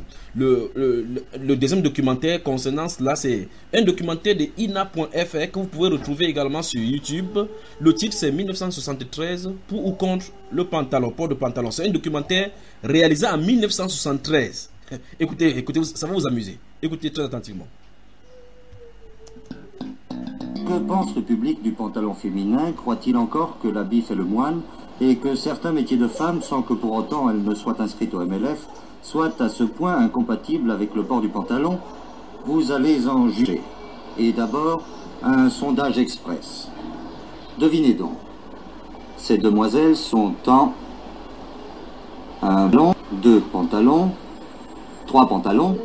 le deuxième documentaire concernant cela. C'est un documentaire de ina.fr que vous pouvez retrouver également sur YouTube. Le titre c'est 1973 pour ou contre le pantalon, port de pantalon. C'est un documentaire réalisé en 1973. Écoutez, ça va vous amuser. Écoutez très attentivement. Que pense le public du pantalon féminin? Croit-il encore que l'habit fait le moine et que certains métiers de femmes, sans que pour autant elles ne soient inscrites au MLF, soient à ce point incompatibles avec le port du pantalon? Vous allez en juger. Et d'abord, un sondage express. Devinez donc. Ces demoiselles sont en un blanc, 2 pantalons, 3 pantalons,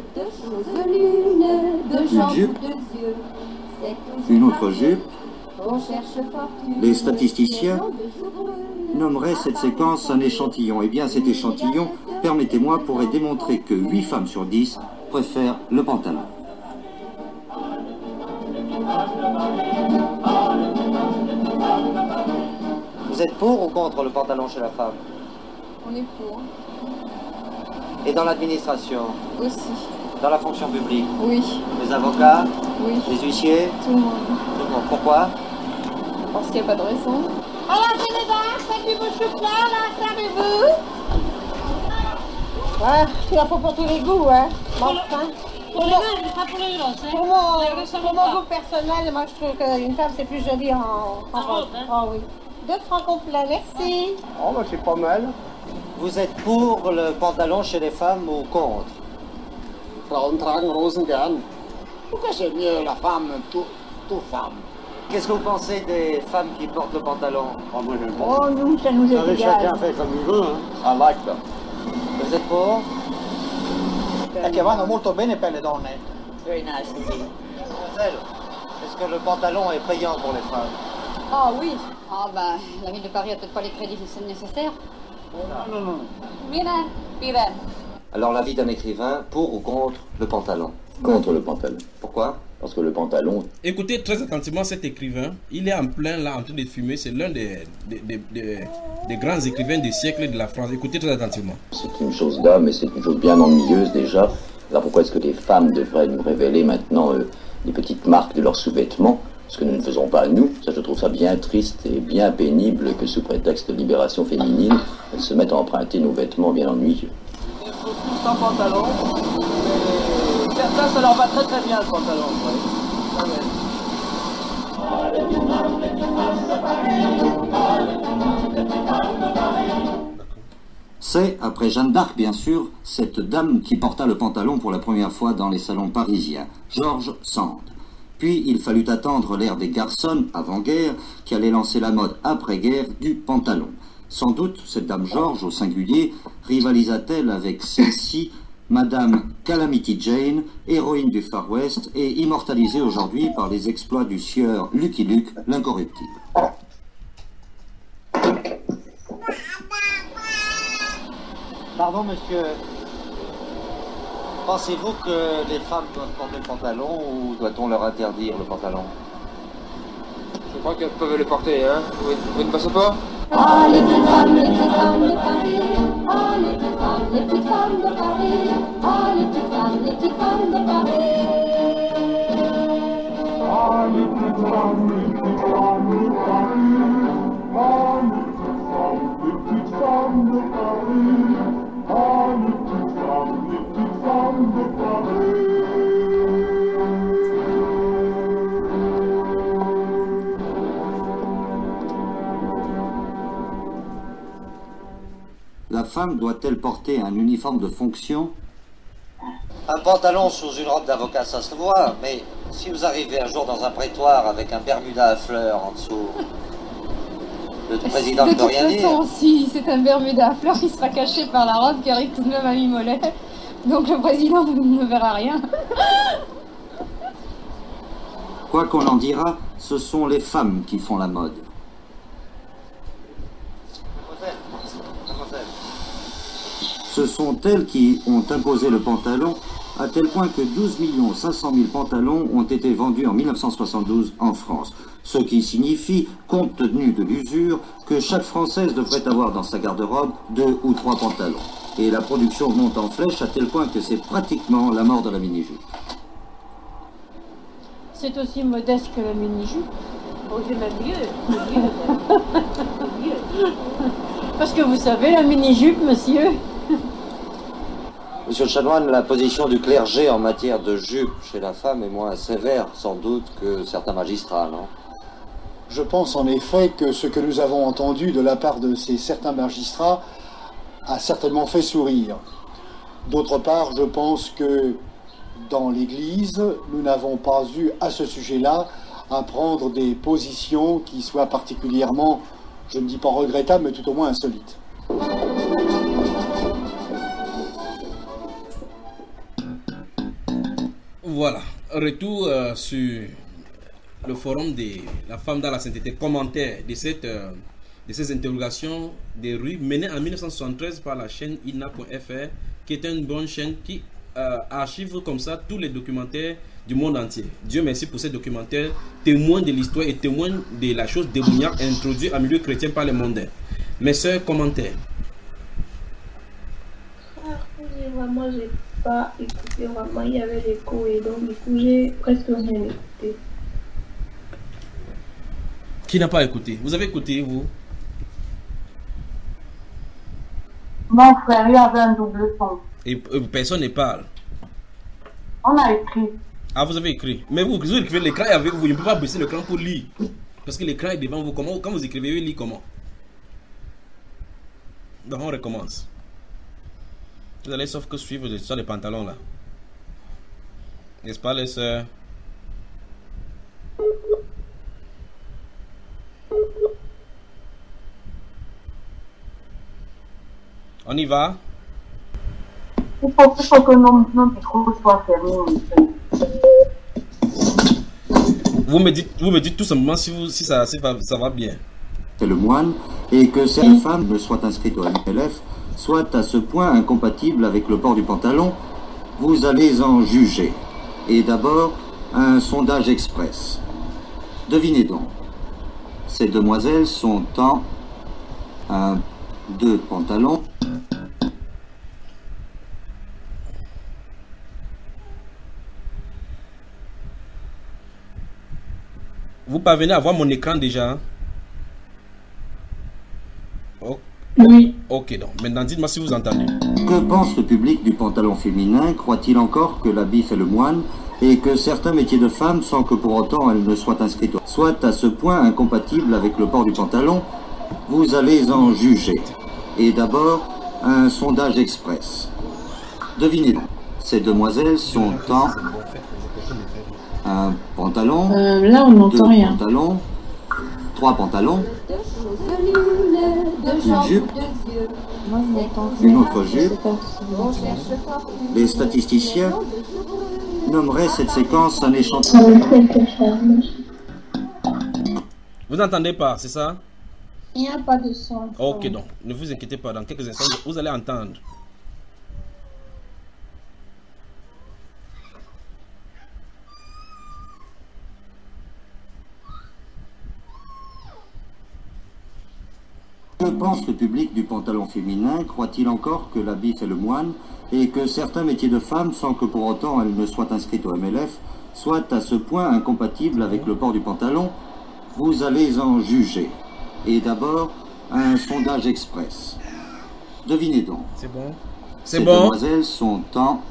une jupe, une autre jupe. Les statisticiens nommeraient cette séquence un échantillon. Eh bien, cet échantillon, permettez-moi, pourrait démontrer que 8 femmes sur 10 préfèrent le pantalon. Vous êtes pour ou contre le pantalon chez la femme? On est pour. Et dans l'administration? Aussi. Dans la fonction publique? Oui. Les avocats? Oui. Les huissiers? Tout le monde. Tout le monde. Pourquoi? Parce qu'il n'y a pas de raison. Alors, c'est les dames, c'est du chocolat, là, savez-vous? Ouais, il n'y a pas pour tous les goûts, hein. Bon, pour les mêmes, pas pour les grosses, hein. Pour mon goût personnel, moi, je trouve qu'une femme, c'est plus joli en robe. Ah oui. 2 francs complets, merci. Oh, bah, c'est pas mal. Vous êt pour le pantalon chez les femmes ou contre? Frauen tragen Rosen gern. Pourquoi c'est mieux la femme, tout femme? Qu'est-ce que vous pensez des femmes qui portent le pantalon? Oh, moi, j'aime pas. Oh, nous, ça nous est égal. Chacun fait comme il veut, hein. I like that. Vous êtes pour? E che vanno molto bene per le donne. Very nice. Mademoiselle, est-ce que le pantalon est payant pour les femmes? Ah oui. Ah ben, la ville de Paris a peut-être pas les crédits nécessaires. Non. Mira. Alors l'avis d'un écrivain, pour ou contre le pantalon? Contre le pantalon. Pourquoi? Parce que le pantalon... Écoutez très attentivement cet écrivain. Il est en plein là en train de fumer. C'est l'un des grands écrivains du siècle de la France. Écoutez très attentivement. C'est une chose d'homme et c'est une chose bien ennuyeuse déjà. Alors pourquoi est-ce que les femmes devraient nous révéler maintenant les petites marques de leurs sous-vêtements? Ce que nous ne faisons pas nous. Ça, je trouve ça bien triste et bien pénible que sous prétexte de libération féminine, elles se mettent à emprunter nos vêtements bien ennuyeux. Sans pantalon, certains ça leur va très très bien le pantalon. Ouais. C'est, après Jeanne d'Arc bien sûr, cette dame qui porta le pantalon pour la première fois dans les salons parisiens, George Sand. Puis il fallut attendre l'ère des garçons, avant-guerre, qui allait lancer la mode après-guerre du pantalon. Sans doute, cette dame George, au singulier, rivalisa-t-elle avec celle-ci, Madame Calamity Jane, héroïne du Far West et immortalisée aujourd'hui par les exploits du sieur Lucky Luke, l'incorruptible. Pardon, monsieur. Pensez-vous que les femmes doivent porter le pantalon ou doit-on leur interdire le pantalon? Je crois qu'elles peuvent le porter, hein. Vous ne pensez pas? Ah, les petites femmes de Paris. Ah, les petites femmes de Paris. Ah, les petites femmes de Paris. Ah, les petites femmes de Paris. Ah, les petites femmes de Paris. Ah, les petites femmes de Paris. La femme doit-elle porter un uniforme de fonction? Un pantalon sous une robe d'avocat, ça se voit, mais si vous arrivez un jour dans un prétoire avec un bermuda à fleurs en dessous, le président ne peut rien dire. De toute façon, si c'est un bermuda à fleurs, il sera caché par la robe qui arrive tout de même à mi-mollet. Donc le président ne verra rien. Quoi qu'on en dira, ce sont les femmes qui font la mode. Ce sont elles qui ont imposé le pantalon, à tel point que 12 500 000 pantalons ont été vendus en 1972 en France. Ce qui signifie, compte tenu de l'usure, que chaque Française devrait avoir dans sa garde-robe 2 ou 3 pantalons. Et la production monte en flèche à tel point que c'est pratiquement la mort de la mini-jupe. C'est aussi modeste que la mini-jupe. Oh, c'est même mieux. Parce que vous savez, la mini-jupe, monsieur. Monsieur le chanoine, la position du clergé en matière de jupe chez la femme est moins sévère, sans doute, que certains magistrats, non? Je pense en effet que ce que nous avons entendu de la part de ces certains magistrats a certainement fait sourire. D'autre part, je pense que dans l'Église, nous n'avons pas eu à ce sujet-là à prendre des positions qui soient particulièrement, je ne dis pas regrettables, mais tout au moins insolites. Voilà, retour sur le forum de la femme dans la sainteté, commentaire de ces interrogations des rues menées en 1973 par la chaîne INA.fr, qui est une bonne chaîne qui archive comme ça tous les documentaires du monde entier. Dieu merci pour ces documentaires, témoins de l'histoire et témoins de la chose démoniaque introduite en milieu chrétien par les mondains. Mes soeurs, commentaires. Vraiment, j'ai pas écouté, vraiment, il y avait l'écho et donc du coup, j'ai presque rien écouté. Qui n'a pas écouté? Vous avez écouté, vous? Mon frère, il y avait un double son. Et personne ne parle. On a écrit. Ah, vous avez écrit. Mais vous écrivez, l'écran est avec vous. Il ne peut pas baisser l'écran pour lire. Parce que l'écran est devant vous. Comment, quand vous écrivez, vous lisez comment? Donc, on recommence. Vous allez sauf que suivre sur les pantalons là. N'est-ce pas, les sœurs? On y va? Il faut que nos micros soient fermés. Vous me dites tout simplement si ça va bien. C'est le moine, et que certaines femmes ne soient inscrites au MLF, soit à ce point incompatible avec le port du pantalon, vous allez en juger. Et d'abord, un sondage express. Devinez donc. Ces demoiselles sont en 1, 2 pantalons. Vous parvenez à voir mon écran déjà? Oh. Oui. Ok, donc maintenant dites-moi si vous entendez. Que pense le public du pantalon féminin? Croit-il encore que l'habit fait le moine et que certains métiers de femmes, sans que pour autant elles ne soient inscrites, soient à ce point incompatibles avec le port du pantalon, vous allez en juger. Et d'abord, un sondage express. Devinez donc, ces demoiselles sont en un pantalon, Là, on n'entend deux rien. pantalons, trois pantalons, une jupe, une autre jupe. Les statisticiens nommeraient cette séquence un échantillon. Vous n'entendez pas, c'est ça? Il n'y a pas de son. Ok, donc, ne vous inquiétez pas, dans quelques instants, vous allez entendre. Que pense le public du pantalon féminin? Croit-il encore que l'habit fait le moine et que certains métiers de femmes, sans que pour autant elles ne soient inscrites au MLF, soient à ce point incompatibles avec le port du pantalon? Vous allez en juger. Et d'abord, un sondage express. Devinez donc. C'est bon. Ces C'est bon. demoiselles sont en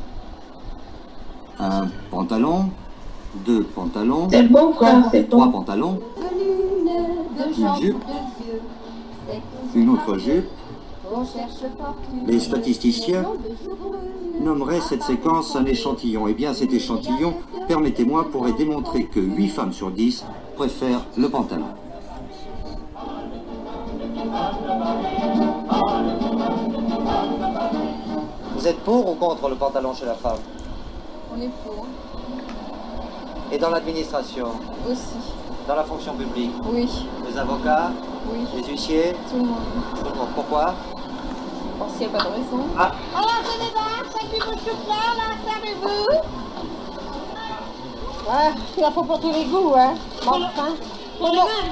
un pantalon, deux pantalons, C'est bon, quoi, c'est trois bon. pantalons, une jupe, une autre jupe. Les statisticiens nommeraient cette séquence un échantillon. Eh bien, cet échantillon, permettez-moi, pourrait démontrer que 8 femmes sur 10 préfèrent le pantalon. Vous êtes pour ou contre le pantalon chez la femme? On est pour. Et dans l'administration? Aussi. Dans la fonction publique? Oui. Les avocats? Oui. Les huissiers? Tout le monde. Tout le monde. Pourquoi? Parce qu'il n'y a pas de raison. Ah. Alors, je débarque, ça cuit vos choux-fleurs, là, servez-vous. Ouais, il en faut pour tous les goûts, hein. Bon, enfin. Pour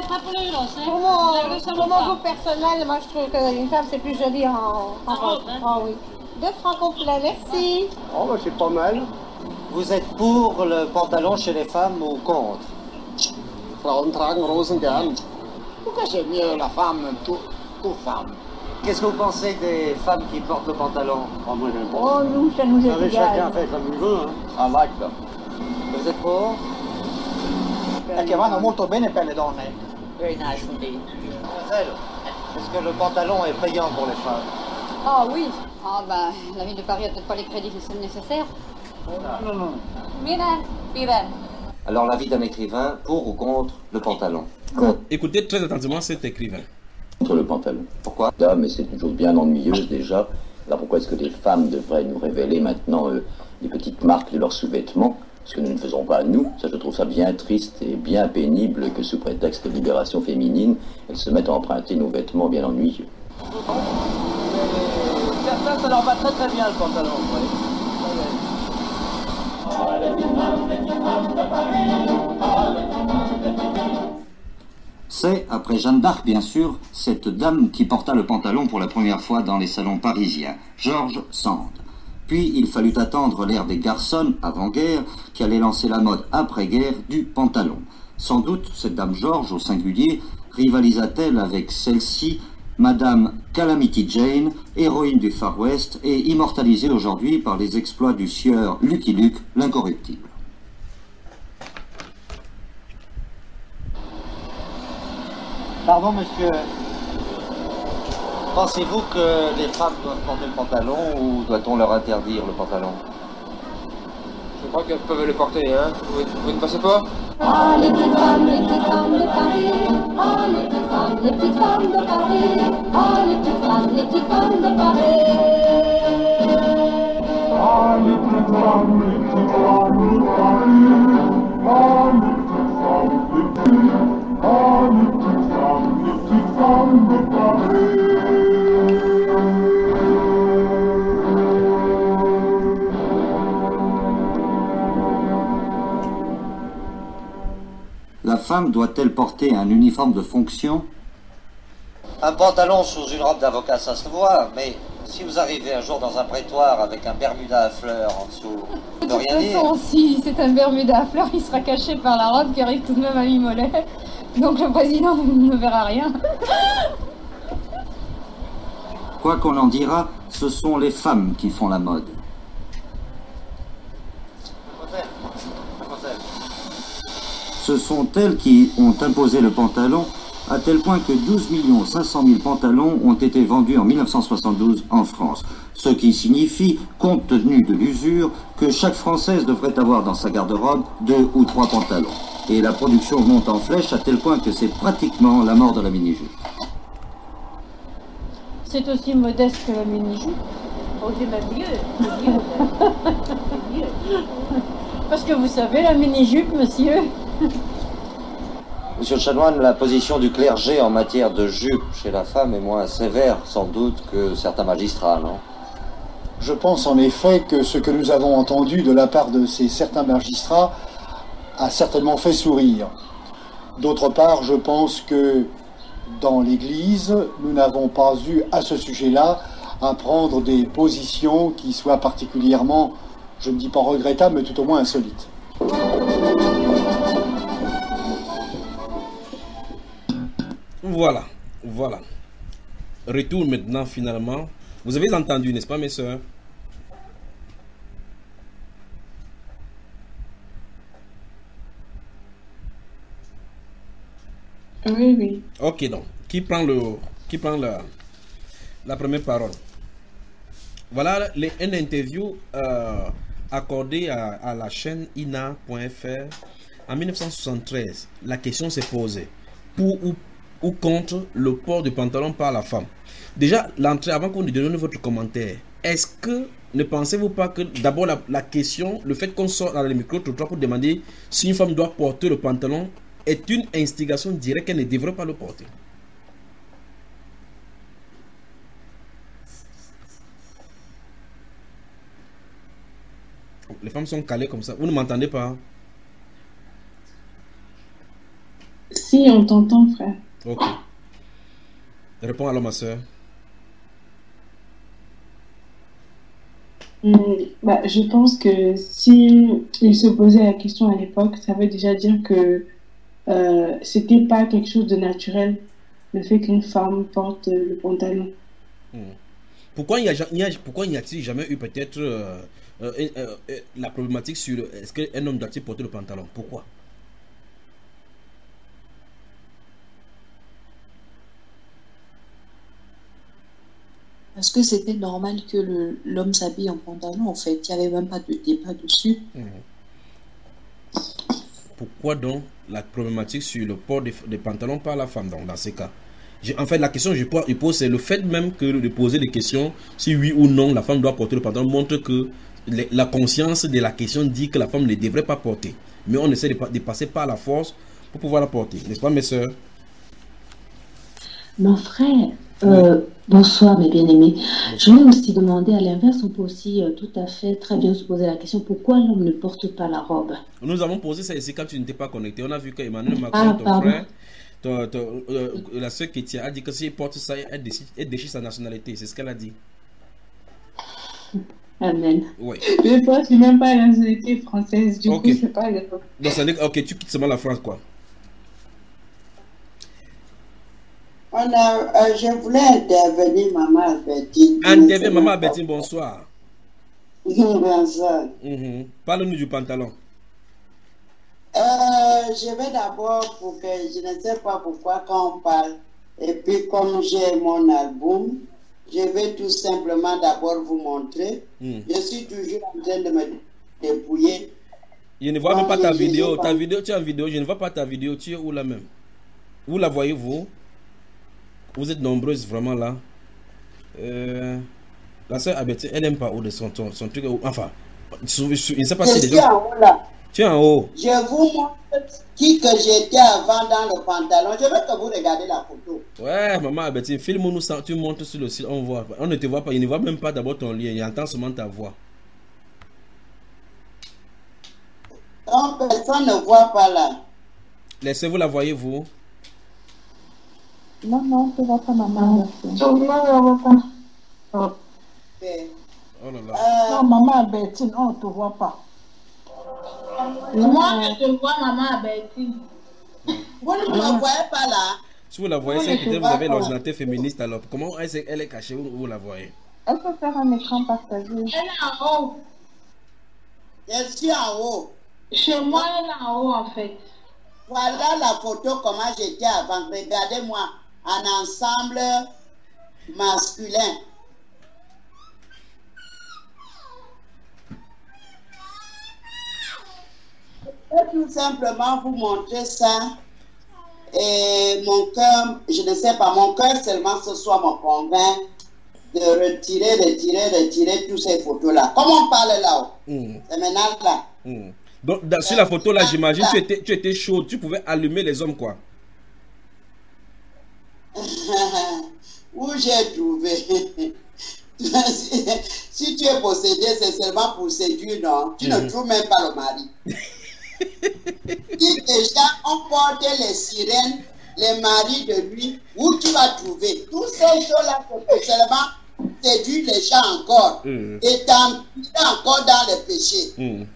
mon goût personnel, moi je trouve qu'une femme c'est plus joli en robe. Ah oui. 2 francs complets, merci. Oh, bah, c'est pas mal. Vous êtes pour le pantalon chez les femmes ou contre? Frauen tragen Rosen gern. Pourquoi j'aime mieux la femme, toute femme? Qu'est-ce que vous pensez des femmes qui portent le pantalon? Oh, moi j'aime pas. Oh, nous, ça nous est Vous savez, égal. chacun fait comme il veut, hein. I like them. Vous êtes pour? Perché vanno molto bene per le donne. Very nice indeed. Mademoiselle, est-ce que le pantalon est payant pour les femmes? Ah oui. Ah ben, la ville de Paris a peut-être pas les crédits nécessaires. Non, non. Miren, miren. Alors, l'avis d'un écrivain, pour ou contre le pantalon? Écoutez très attentivement cet écrivain. Contre le pantalon. Pourquoi? Ah, mais c'est une chose bien ennuyeuse déjà. Alors pourquoi est-ce que les femmes devraient nous révéler maintenant les petites marques de leurs sous-vêtements? Ce que nous ne faisons pas nous. Ça, je trouve ça bien triste et bien pénible que sous prétexte de libération féminine, elles se mettent à emprunter nos vêtements bien ennuyeux. Certains, ça leur va très très bien le pantalon, vous voyez. C'est, après Jeanne d'Arc bien sûr, cette dame qui porta le pantalon pour la première fois dans les salons parisiens, George Sand. Puis il fallut attendre l'ère des garçons, avant-guerre, qui allait lancer la mode après-guerre du pantalon. Sans doute, cette dame George, au singulier, rivalisa-t-elle avec celle-ci, Madame Calamity Jane, héroïne du Far West et immortalisée aujourd'hui par les exploits du sieur Lucky Luke, l'incorruptible. Pardon, monsieur. Pensez-vous que les femmes doivent porter le pantalon ou doit-on leur interdire le pantalon? Je crois qu'elles peuvent le porter, hein. Vous ne pensez pas? Ah, les petites femmes de Paris. Ah, les petites femmes de Paris. Ah, les petites femmes de Paris. Ah, les petites femmes de Paris. Ah, les petites femmes de Paris. Ah, les petites femmes de Paris. La femme doit-elle porter un uniforme de fonction? Un pantalon sous une robe d'avocat, ça se voit, mais si vous arrivez un jour dans un prétoire avec un bermuda à fleurs en dessous, De ne toute rien dire. façon, si c'est un bermuda à fleurs, il sera caché par la robe qui arrive tout de même à mi-mollet. Donc le président ne verra rien. Quoi qu'on en dira, ce sont les femmes qui font la mode. ce sont elles qui ont imposé le pantalon, à tel point que 12 500 000 pantalons ont été vendus en 1972 en France. Ce qui signifie, compte tenu de l'usure, que chaque Française devrait avoir dans sa garde-robe 2 ou 3 pantalons. Et la production monte en flèche à tel point que c'est pratiquement la mort de la mini-jupe. C'est aussi modeste que la mini-jupe. Oh, c'est même mieux. C'est mieux. C'est mieux. Parce que vous savez, la mini-jupe, monsieur. Monsieur le chanoine, la position du clergé en matière de jupe chez la femme est moins sévère, sans doute, que certains magistrats, non? Je pense en effet que ce que nous avons entendu de la part de ces certains magistrats a certainement fait sourire. D'autre part, je pense que dans l'Église, nous n'avons pas eu à ce sujet-là à prendre des positions qui soient particulièrement, je ne dis pas regrettables, mais tout au moins insolites. Voilà, voilà. Retour maintenant finalement. Vous avez entendu, n'est-ce pas, mes sœurs? Oui, oui. Ok, donc, qui prend la première parole? Voilà une interview accordée à la chaîne INA.fr en 1973. La question s'est posée. Pour ou contre le port de pantalon par la femme? Déjà, l'entrée, avant qu'on nous donne votre commentaire, est-ce que ne pensez-vous pas que d'abord la question, le fait qu'on sort dans le micro-trottoir pour demander si une femme doit porter le pantalon est une instigation directe qu'elle ne devrait pas le porter? Les femmes sont calées comme ça. Vous ne m'entendez pas? Si, on t'entend, frère. Ok. Réponds alors, ma soeur. Je pense que si il se posait la question à l'époque, ça veut déjà dire que c'était pas quelque chose de naturel, le fait qu'une femme porte le pantalon. Pourquoi n'y a-t-il jamais eu peut-être la problématique sur est-ce qu'un homme doit-il porter le pantalon? Pourquoi? Parce que c'était normal que l'homme s'habille en pantalon, en fait. Il n'y avait même pas de débat dessus. Pourquoi donc la problématique sur le port des pantalons par la femme dans ces cas? En fait, la question que je pose, c'est le fait même que de poser des questions, si oui ou non la femme doit porter le pantalon, montre que la conscience de la question dit que la femme ne devrait pas porter. Mais on essaie de passer par la force pour pouvoir la porter. N'est-ce pas, mes soeurs? Mon frère, bonsoir mes bien-aimés. Je voulais aussi demander à l'inverse, on peut aussi tout à fait très bien se poser la question, pourquoi l'homme ne porte pas la robe? Nous avons posé ça ici quand tu n'étais pas connecté. On a vu qu'Emmanuel Macron, ton frère, la sœur Kétia a dit que s'il porte ça, elle déchire sa nationalité. C'est ce qu'elle a dit. Amen. Oui. Mais toi, tu n'as même pas la nationalité française, du coup, c'est pas grave. Donc, ça veut dire, ok, tu quittes seulement la France, quoi. Je voulais intervenir, maman Albertine. Intervenir, maman Albertine, bonsoir. Bonsoir. Parle-nous du pantalon. Je vais d'abord, pour que je ne sais pas pourquoi quand on parle, et puis comme j'ai mon album, je vais tout simplement d'abord vous montrer. Je suis toujours en train de me dépouiller. Je ne vois même pas ta vidéo. Ta vidéo, tu es en vidéo. Je ne vois pas ta vidéo. Tu es où là même? Où la voyez-vous? Vous êtes nombreuses vraiment là. La soeur Abeti, elle n'aime pas où de son truc. Enfin, je ne sais pas si déjà. En haut là. Tu es en haut. Je vous montre qui que j'étais avant dans le pantalon. Je veux que vous regardez la photo. Ouais, maman Abeti, filme-nous ça. Tu montes sur le site. On voit. On ne te voit pas. Il ne voit même pas d'abord ton lien. Il entend seulement ta voix. Donc, personne ne voit pas là. Laissez-vous la voyez, vous? Non, non, tu ne vois pas maman. Non, on ne voit pas. Oh là là. Non, maman Albertine, on ne te voit pas. Moi, je te vois, maman Albertine. Vous ne me voyez pas là? Si vous la voyez, c'est que vous avez l'ordinateur féministe alors. Comment elle est cachée? Vous la voyez? Elle peut faire un écran partagé. Elle est en haut. Je suis en haut. Chez moi, elle est en haut en fait. Voilà la photo comment j'étais avant. Regardez-moi, en ensemble masculin. Je vais tout simplement vous montrer ça. Et mon cœur, je ne sais pas, mon cœur seulement ce soir me convainc de retirer toutes ces photos-là. Comme on parle là-haut. C'est maintenant là. Donc, sur la photo là, j'imagine que tu étais chaud, tu pouvais allumer les hommes, quoi. Où j'ai trouvé. Si tu es possédé, c'est seulement pour séduire, non? Tu ne trouves même pas le mari. Si déjà on portait les sirènes, les maris de lui, où tu vas trouver? Tous ces choses-là, c'est seulement séduire les gens encore et t'empirer encore dans le péché.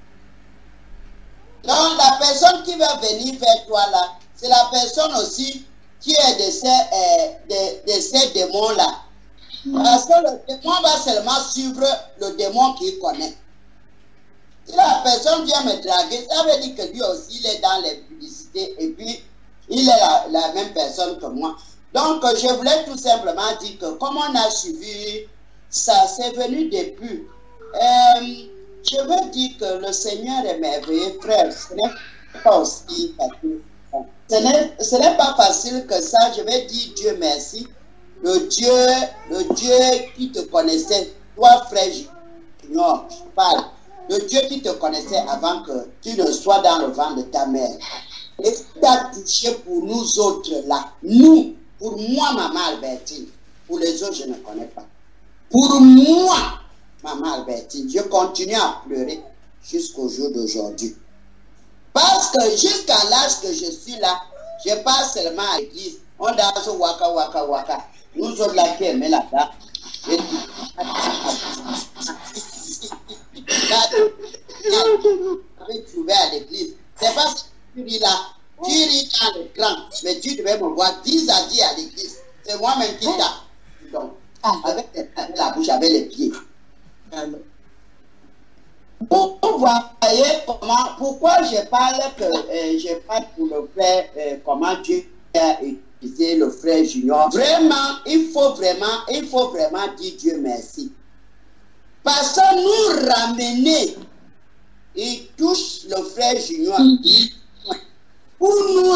Donc la personne qui va venir vers toi là, c'est la personne aussi qui est de ces démons-là. Parce que le démon va seulement suivre le démon qu'il connaît. Si la personne vient me draguer, ça veut dire que lui aussi il est dans les publicités et puis il est la même personne que moi. Donc je voulais tout simplement dire que comme on a suivi ça, c'est venu depuis. Je veux dire que le Seigneur est merveilleux, frère. Ce n'est pas aussi facile. Ce n'est pas facile que ça. Je vais dire Dieu merci. Le Dieu qui te connaissait, toi frère Junior, je parle. Le Dieu qui te connaissait avant que tu ne sois dans le ventre de ta mère. Et qui t'a touché pour nous autres là. Nous, pour moi, maman Albertine. Pour les autres, je ne connais pas. Pour moi, maman Albertine, je continue à pleurer jusqu'au jour d'aujourd'hui. Parce que jusqu'à l'âge que je suis là, je passe seulement à l'église. On danse waka waka waka. Nous autres là qui aimons là-bas. Trouvé à l'église. C'est parce que tu ris là. Tu ris dans l'écran. Mais tu devais me voir 10 à 10 à l'église. C'est moi-même qui t'a. Donc, avec la bouche, avec les pieds. Vous voyez comment, pourquoi je parle pour le frère, comment Dieu a utilisé le frère Junior. Vraiment, il faut vraiment dire Dieu merci. Parce que nous ramener, il touche le frère Junior pour nous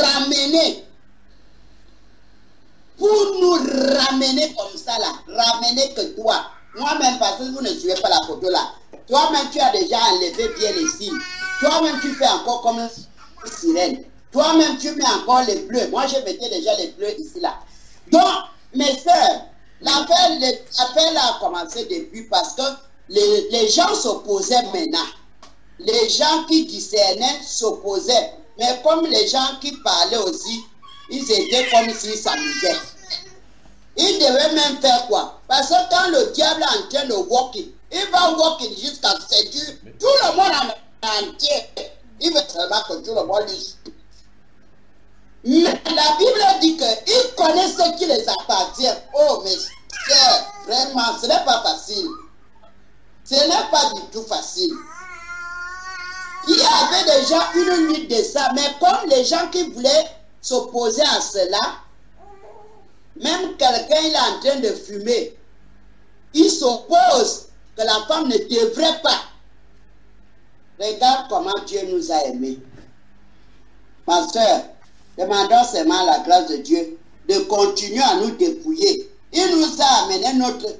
ramener comme ça là, ramener que toi. Moi-même, parce que vous ne suivez pas la photo là. Toi-même, tu as déjà enlevé bien les signes. Toi-même, tu fais encore comme une sirène. Toi-même, tu mets encore les bleus. Moi, je mettais déjà les bleus ici là. Donc, mes soeurs, l'appel a commencé depuis parce que les gens s'opposaient maintenant. Les gens qui discernaient s'opposaient. Mais comme les gens qui parlaient aussi, ils étaient comme s'ils s'amusaient. Il devait même faire quoi? Parce que quand le diable est en train de walking, il va walking jusqu'à séduire tout le monde en entier. Il veut seulement que tout le monde lui. Mais la Bible dit qu'il connaît ce qui les appartient. Oh, mes soeurs, vraiment, ce n'est pas facile. Ce n'est pas du tout facile. Il y avait déjà une nuit de ça, mais comme les gens qui voulaient s'opposer à cela, même quelqu'un il est en train de fumer, il s'oppose que la femme ne devrait pas. Regarde comment Dieu nous a aimés. Ma soeur, demandons seulement la grâce de Dieu de continuer à nous dépouiller. Il nous a amené notre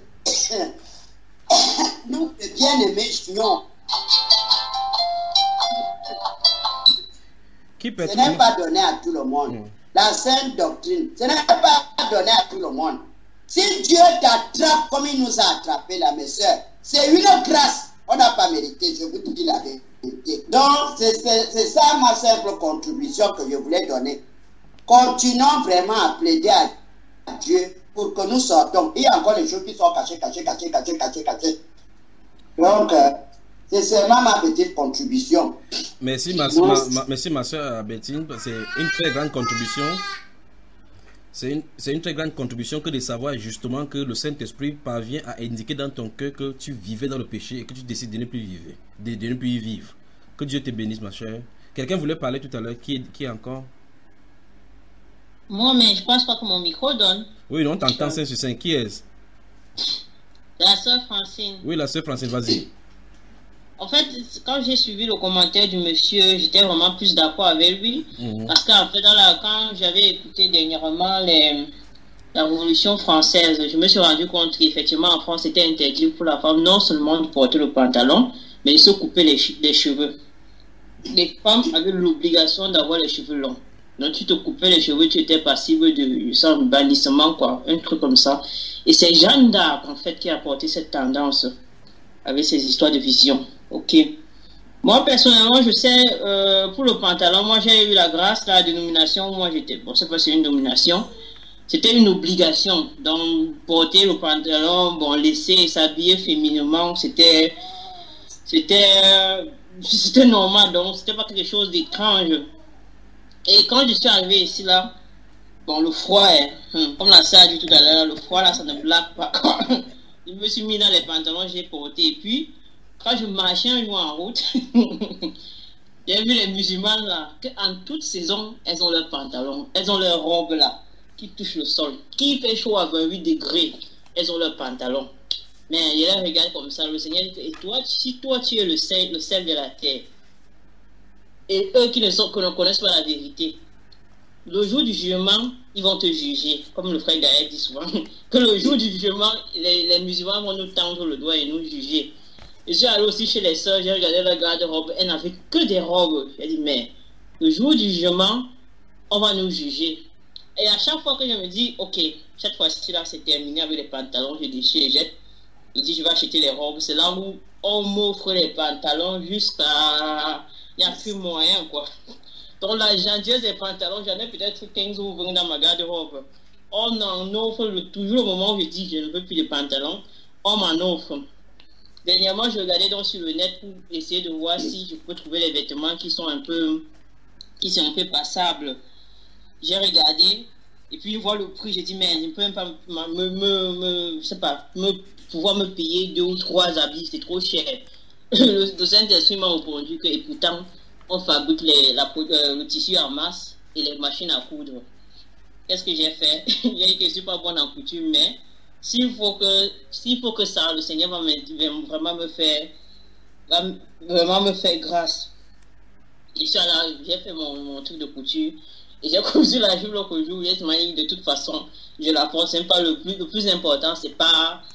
bien-aimé Junior. Ce n'est pas donné à tout le monde. La sainte doctrine, ce n'est pas donné à tout le monde. Si Dieu t'attrape comme il nous a attrapés là, mes soeurs, c'est une grâce. On n'a pas mérité, je vous dis la vérité. Donc, c'est ça ma simple contribution que je voulais donner. Continuons vraiment à plaider à Dieu pour que nous sortons. Il y a encore des choses qui sont cachées. Donc, c'est seulement ma petite contribution. Merci ma soeur Bertine, c'est une très grande contribution. C'est une très grande contribution que de savoir justement que le Saint-Esprit parvient à indiquer dans ton cœur que tu vivais dans le péché et que tu décides de ne plus vivre. De ne plus y vivre. Que Dieu te bénisse ma chère Quelqu'un voulait parler tout à l'heure. Qui est encore? Moi, mais je pense pas que mon micro donne. Oui, on t'entend 5 sur 5. Qui est-ce? La sœur Francine. Oui, la sœur Francine, vas-y. En fait, quand j'ai suivi le commentaire du monsieur, j'étais vraiment plus d'accord avec lui. Parce qu'en fait, quand j'avais écouté dernièrement la Révolution française, je me suis rendu compte qu'effectivement, en France, c'était interdit pour la femme non seulement de porter le pantalon, mais de se couper les cheveux. Les femmes avaient l'obligation d'avoir les cheveux longs. Donc, tu te coupais les cheveux, tu étais passible de bannissement, quoi. Un truc comme ça. Et c'est Jeanne d'Arc, en fait, qui a porté cette tendance avec ses histoires de vision. Ok. Moi, personnellement, je sais, pour le pantalon, moi, j'ai eu la grâce, la dénomination, moi, j'étais, bon, c'est pas si c'est une nomination, c'était une obligation. Donc, porter le pantalon, bon, laisser s'habiller féminement, c'était normal, donc, c'était pas quelque chose d'étrange. Et quand je suis arrivé ici, là, bon, le froid, comme la sœur a dit tout à l'heure, le froid, là, ça ne blague pas. Je me suis mis dans les pantalons, j'ai porté. Et puis, quand je marchais un jour en route, j'ai vu les musulmanes, là, qu'en toute saison, elles ont leurs pantalons, elles ont leurs robes, là, qui touchent le sol. Qui fait chaud à 28 degrés, elles ont leurs pantalons. Mais je les regarde comme ça, le Seigneur dit, et toi, si toi, tu es le sel de la terre, et eux qui ne connaissent pas la vérité, le jour du jugement, ils vont te juger. Comme le frère Gaël dit souvent, que le jour du jugement, les musulmans vont nous tendre le doigt et nous juger. Je suis allé aussi chez les sœurs, j'ai regardé leur garde-robe, elles n'avaient que des robes. J'ai dit, mais le jour du jugement, on va nous juger. Et à chaque fois que je me dis, ok, cette fois-ci là, c'est terminé avec les pantalons, je déchire et jette. Je dis, je vais acheter les robes. C'est là où on m'offre les pantalons jusqu'à... Il n'y a plus moyen, quoi. Donc la gentillesse des pantalons, j'en ai peut-être 15 ou 20 dans ma garde-robe. On en offre toujours au moment où je dis, je ne veux plus de pantalons, on m'en offre. Dernièrement, je regardais donc sur le net pour essayer de voir si je peux trouver les vêtements qui sont un peu passables. J'ai regardé, et puis je vois le prix, j'ai dit, mais je ne peux même pas pouvoir me payer 2 ou 3 habits, c'est trop cher. Le Saint-Esprit m'a répondu que, et pourtant, on fabrique le tissu en masse et les machines à coudre. Qu'est-ce que j'ai fait? J'ai dit que je ne suis pas bonne en couture, mais s'il faut que ça, le Seigneur va vraiment me faire grâce. Et ça, là, j'ai fait mon truc de couture et j'ai cousu la jupe l'autre jour. De toute façon, je la porte. C'est pas le plus important, c'est pas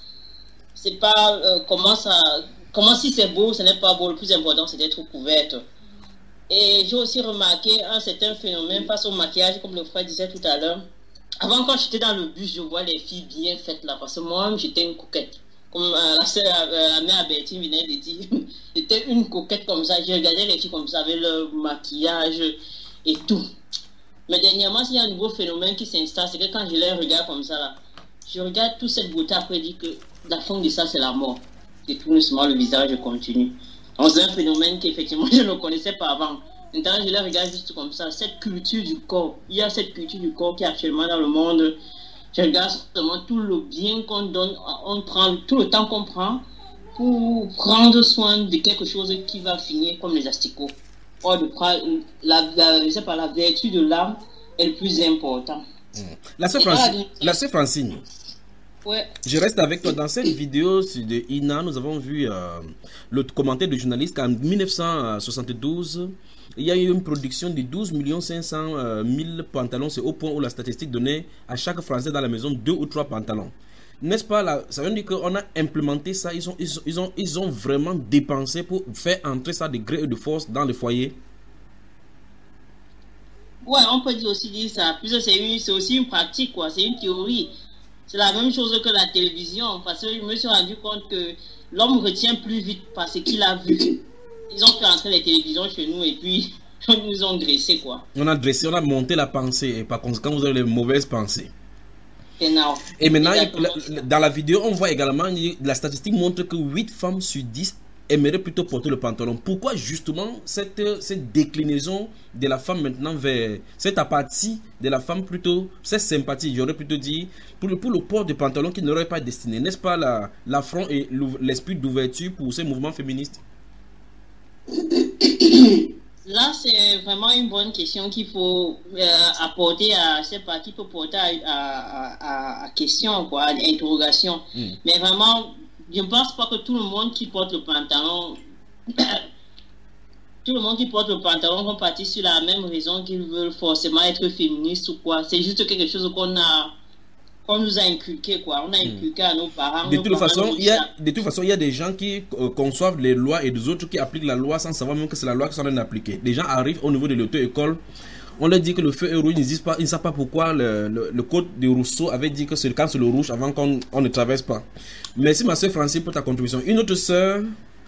comment si c'est beau, ce n'est pas beau. Le plus important, c'est d'être couverte. Et j'ai aussi remarqué un certain phénomène face au maquillage, comme le frère disait tout à l'heure. Avant, quand j'étais dans le bus, je vois les filles bien faites là, parce que moi, j'étais une coquette. Comme la mère Bertine venait de dire, j'étais une coquette comme ça. Je regardais les filles comme ça, avec leur maquillage et tout. Mais dernièrement, il y a un nouveau phénomène qui s'installe, c'est que quand je les regarde comme ça là, je regarde toute cette beauté, après je dis que la fin de ça, c'est la mort. Je tourne seulement le visage, je continue. Donc c'est un phénomène qu'effectivement je ne connaissais pas avant. Maintenant je les regarde juste comme ça. Cette culture du corps, il y a cette culture du corps qui est actuellement dans le monde. Je regarde seulement tout le bien qu'on donne, on prend tout le temps qu'on prend pour prendre soin de quelque chose qui va finir comme les asticots. Or de prendre la vertu de l'âme est le plus important. La sœur Francine. Ouais. Je reste avec toi. Dans cette vidéo de Ina, nous avons vu le commentaire du journaliste qu'en 1972, il y a eu une production de 12 500 000 pantalons. C'est au point où la statistique donnait à chaque Français dans la maison 2 ou 3 pantalons. N'est-ce pas là? Ça veut dire qu'on a implémenté ça. Ils ont vraiment dépensé pour faire entrer ça de gré et de force dans le foyer. Ouais, on peut aussi dire ça. Puis c'est aussi une pratique, quoi. C'est une théorie. C'est la même chose que la télévision, parce que je me suis rendu compte que l'homme retient plus vite parce qu'il a vu. Ils ont fait entrer les télévisions chez nous et puis ils nous ont dressé, quoi. On a dressé, on a monté la pensée et par conséquent vous avez les mauvaises pensées. Et maintenant, dans la vidéo, on voit également, la statistique montre que 8 femmes sur 10 aimeraient plutôt porter le pantalon. Pourquoi justement cette déclinaison de la femme maintenant vers cette apathie de la femme plutôt, cette sympathie, j'aurais plutôt dit, pour le port de pantalon qui n'aurait pas destiné, n'est-ce pas l'affront et l'esprit d'ouverture pour ces mouvements féministes? là, c'est vraiment une bonne question qu'il faut apporter à, je sais pas, qu'il faut porter à question, quoi, à interrogation. Mais vraiment, je ne pense pas que tout le monde qui porte le pantalon, tout le monde qui porte le pantalon vont partir sur la même raison qu'ils veulent forcément être féministes ou quoi. C'est juste quelque chose qu'on nous a inculqué, quoi. On a inculqué à nos parents. De toute façon, il y a des gens qui conçoivent les lois et des autres qui appliquent la loi sans savoir même que c'est la loi qu'ils sont en train d'appliquer. Des gens arrivent au niveau de l'auto-école, on leur dit que le feu est rouge, ils ne savent pas pourquoi le code de Rousseau avait dit que c'est quand c'est le rouge avant qu'on ne traverse pas. Merci ma soeur Francine pour ta contribution. Une autre soeur.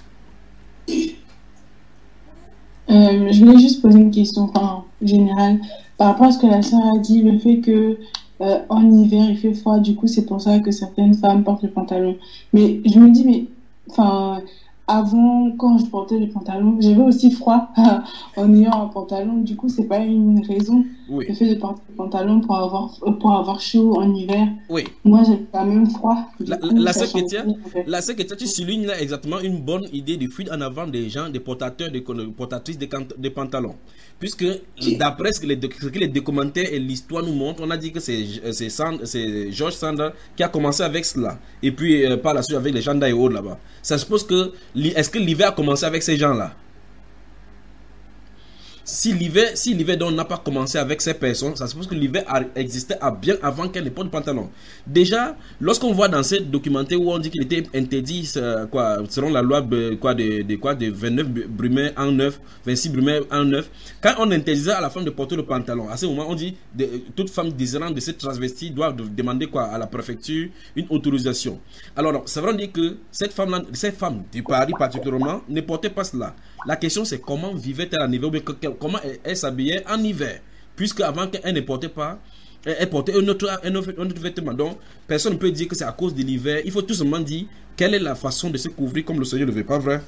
Je voulais juste poser une question générale par rapport à ce que la sœur a dit, le fait que en hiver il fait froid, du coup c'est pour ça que certaines femmes portent le pantalon. Mais je me dis, mais avant, quand je portais le pantalon, j'avais aussi froid en ayant un pantalon. Du coup, c'est pas une raison, le fait de porter le pantalon pour avoir chaud en hiver. Oui. Moi, j'ai quand même froid. La sœur Kétia, tu soulignes là exactement une bonne idée de fuite en avant des gens, des portateurs, des portatrices de pantalons. Puisque d'après ce que les documentaires et l'histoire nous montrent, on a dit que c'est George Sand qui a commencé avec cela. Et puis par la suite avec les gens d'Aéo là-bas. Ça suppose que, est-ce que l'hiver a commencé avec ces gens-là? Si l'hiver donc n'a pas commencé avec ces personnes, ça suppose que l'hiver existait bien avant qu'elles ne portent de pantalon. Déjà, lorsqu'on voit dans ces documentaires où on dit qu'il était interdit, selon la loi de 29 Brumaire en 9, 26 Brumaire en 9, quand on interdisait à la femme de porter le pantalon, à ce moment on dit toute femme désirant de se transvestir doit demander à la préfecture une autorisation. Alors, ça veut dire que cette femme du Paris particulièrement ne portait pas cela. La question c'est comment vivait-elle en hiver, ou bien comment elle s'habillait en hiver, puisque avant qu'elle ne portait pas, elle portait un autre vêtement. Donc personne ne peut dire que c'est à cause de l'hiver. Il faut tout simplement dire quelle est la façon de se couvrir comme le Seigneur le veut, pas vrai?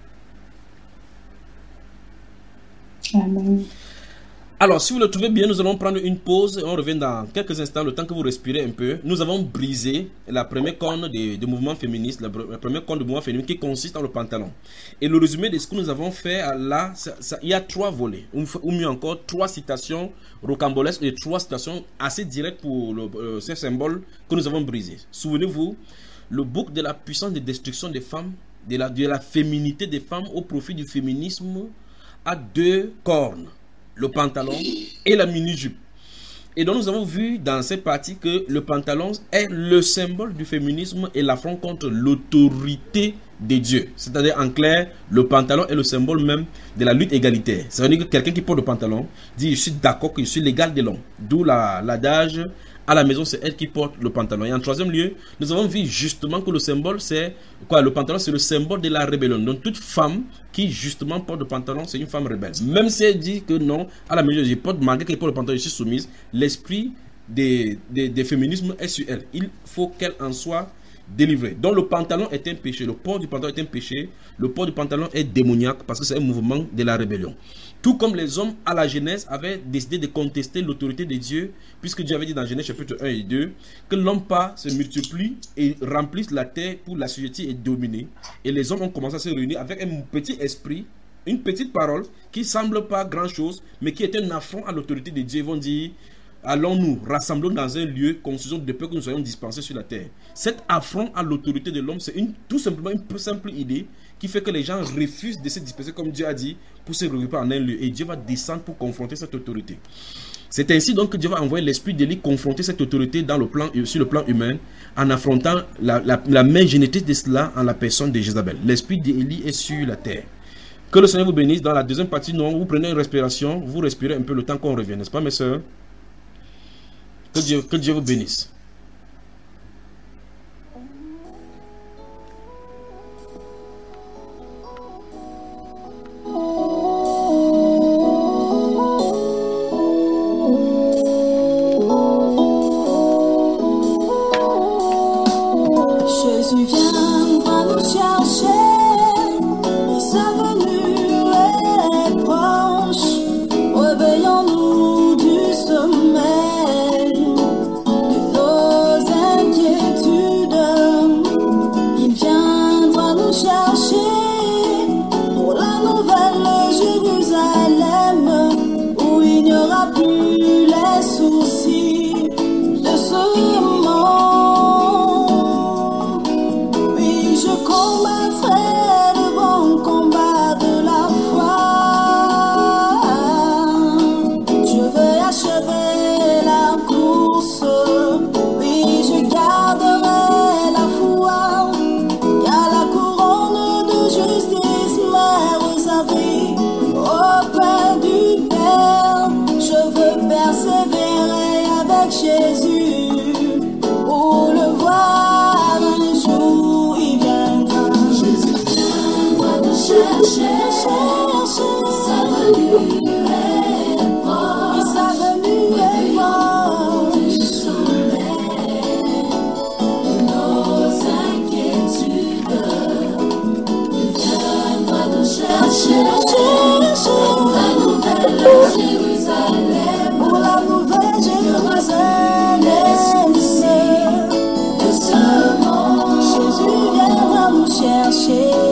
Amen. Alors, si vous le trouvez bien, nous allons prendre une pause et on revient dans quelques instants, le temps que vous respirez un peu. Nous avons brisé la première corne de mouvement féministe, la première corne de mouvement féministe qui consiste dans le pantalon. Et le résumé de ce que nous avons fait là, il y a 3 volets, ou mieux encore 3 citations rocambolesques et 3 citations assez directes pour ce symbole que nous avons brisé. Souvenez-vous, le bouc de la puissance de destruction des femmes, de la féminité des femmes au profit du féminisme a 2 cornes. Le pantalon et la mini-jupe. Et donc nous avons vu dans cette partie que le pantalon est le symbole du féminisme et l'affront contre l'autorité de Dieu. C'est-à-dire en clair, le pantalon est le symbole même de la lutte égalitaire. Ça veut dire que quelqu'un qui porte le pantalon dit je suis d'accord que je suis l'égal de l'homme. D'où l'adage à la maison c'est elle qui porte le pantalon. Et en troisième lieu, nous avons vu justement que le symbole c'est quoi? Le pantalon c'est le symbole de la rébellion. Donc toute femme qui justement porte le pantalon c'est une femme rebelle. Même si elle dit que non, à la maison je porte, malgré qu'elle porte le pantalon je suis soumise, l'esprit des féminismes est sur elle. Il faut qu'elle en soit délivrée. Donc le pantalon est un péché, le port du pantalon est un péché, le port du pantalon est démoniaque parce que c'est un mouvement de la rébellion. Tout comme les hommes à la Genèse avaient décidé de contester l'autorité de Dieu, puisque Dieu avait dit dans Genèse chapitre 1 et 2 que l'homme pas se multiplie et remplisse la terre pour l'assujettir et dominer. Et les hommes ont commencé à se réunir avec un petit esprit, une petite parole qui semble pas grand chose, mais qui est un affront à l'autorité de Dieu. Ils vont dire allons-nous, rassemblons dans un lieu, construisons de peur que nous soyons dispensés sur la terre. Cet affront à l'autorité de l'homme, c'est tout simplement une simple idée qui fait que les gens refusent de se disperser comme Dieu a dit pour se regrouper en un lieu. Et Dieu va descendre pour confronter cette autorité. C'est ainsi donc que Dieu va envoyer l'esprit d'Élie confronter cette autorité sur le plan humain en affrontant la main génétique de cela en la personne de Jézabel. L'esprit d'Élie est sur la terre. Que le Seigneur vous bénisse. Dans la deuxième partie, vous prenez une respiration, vous respirez un peu le temps qu'on revient, n'est-ce pas mes soeurs? Que Dieu vous bénisse. Jésus viendra nous chercher, sa venue est proche, réveillons-nous du sommeil. cacher.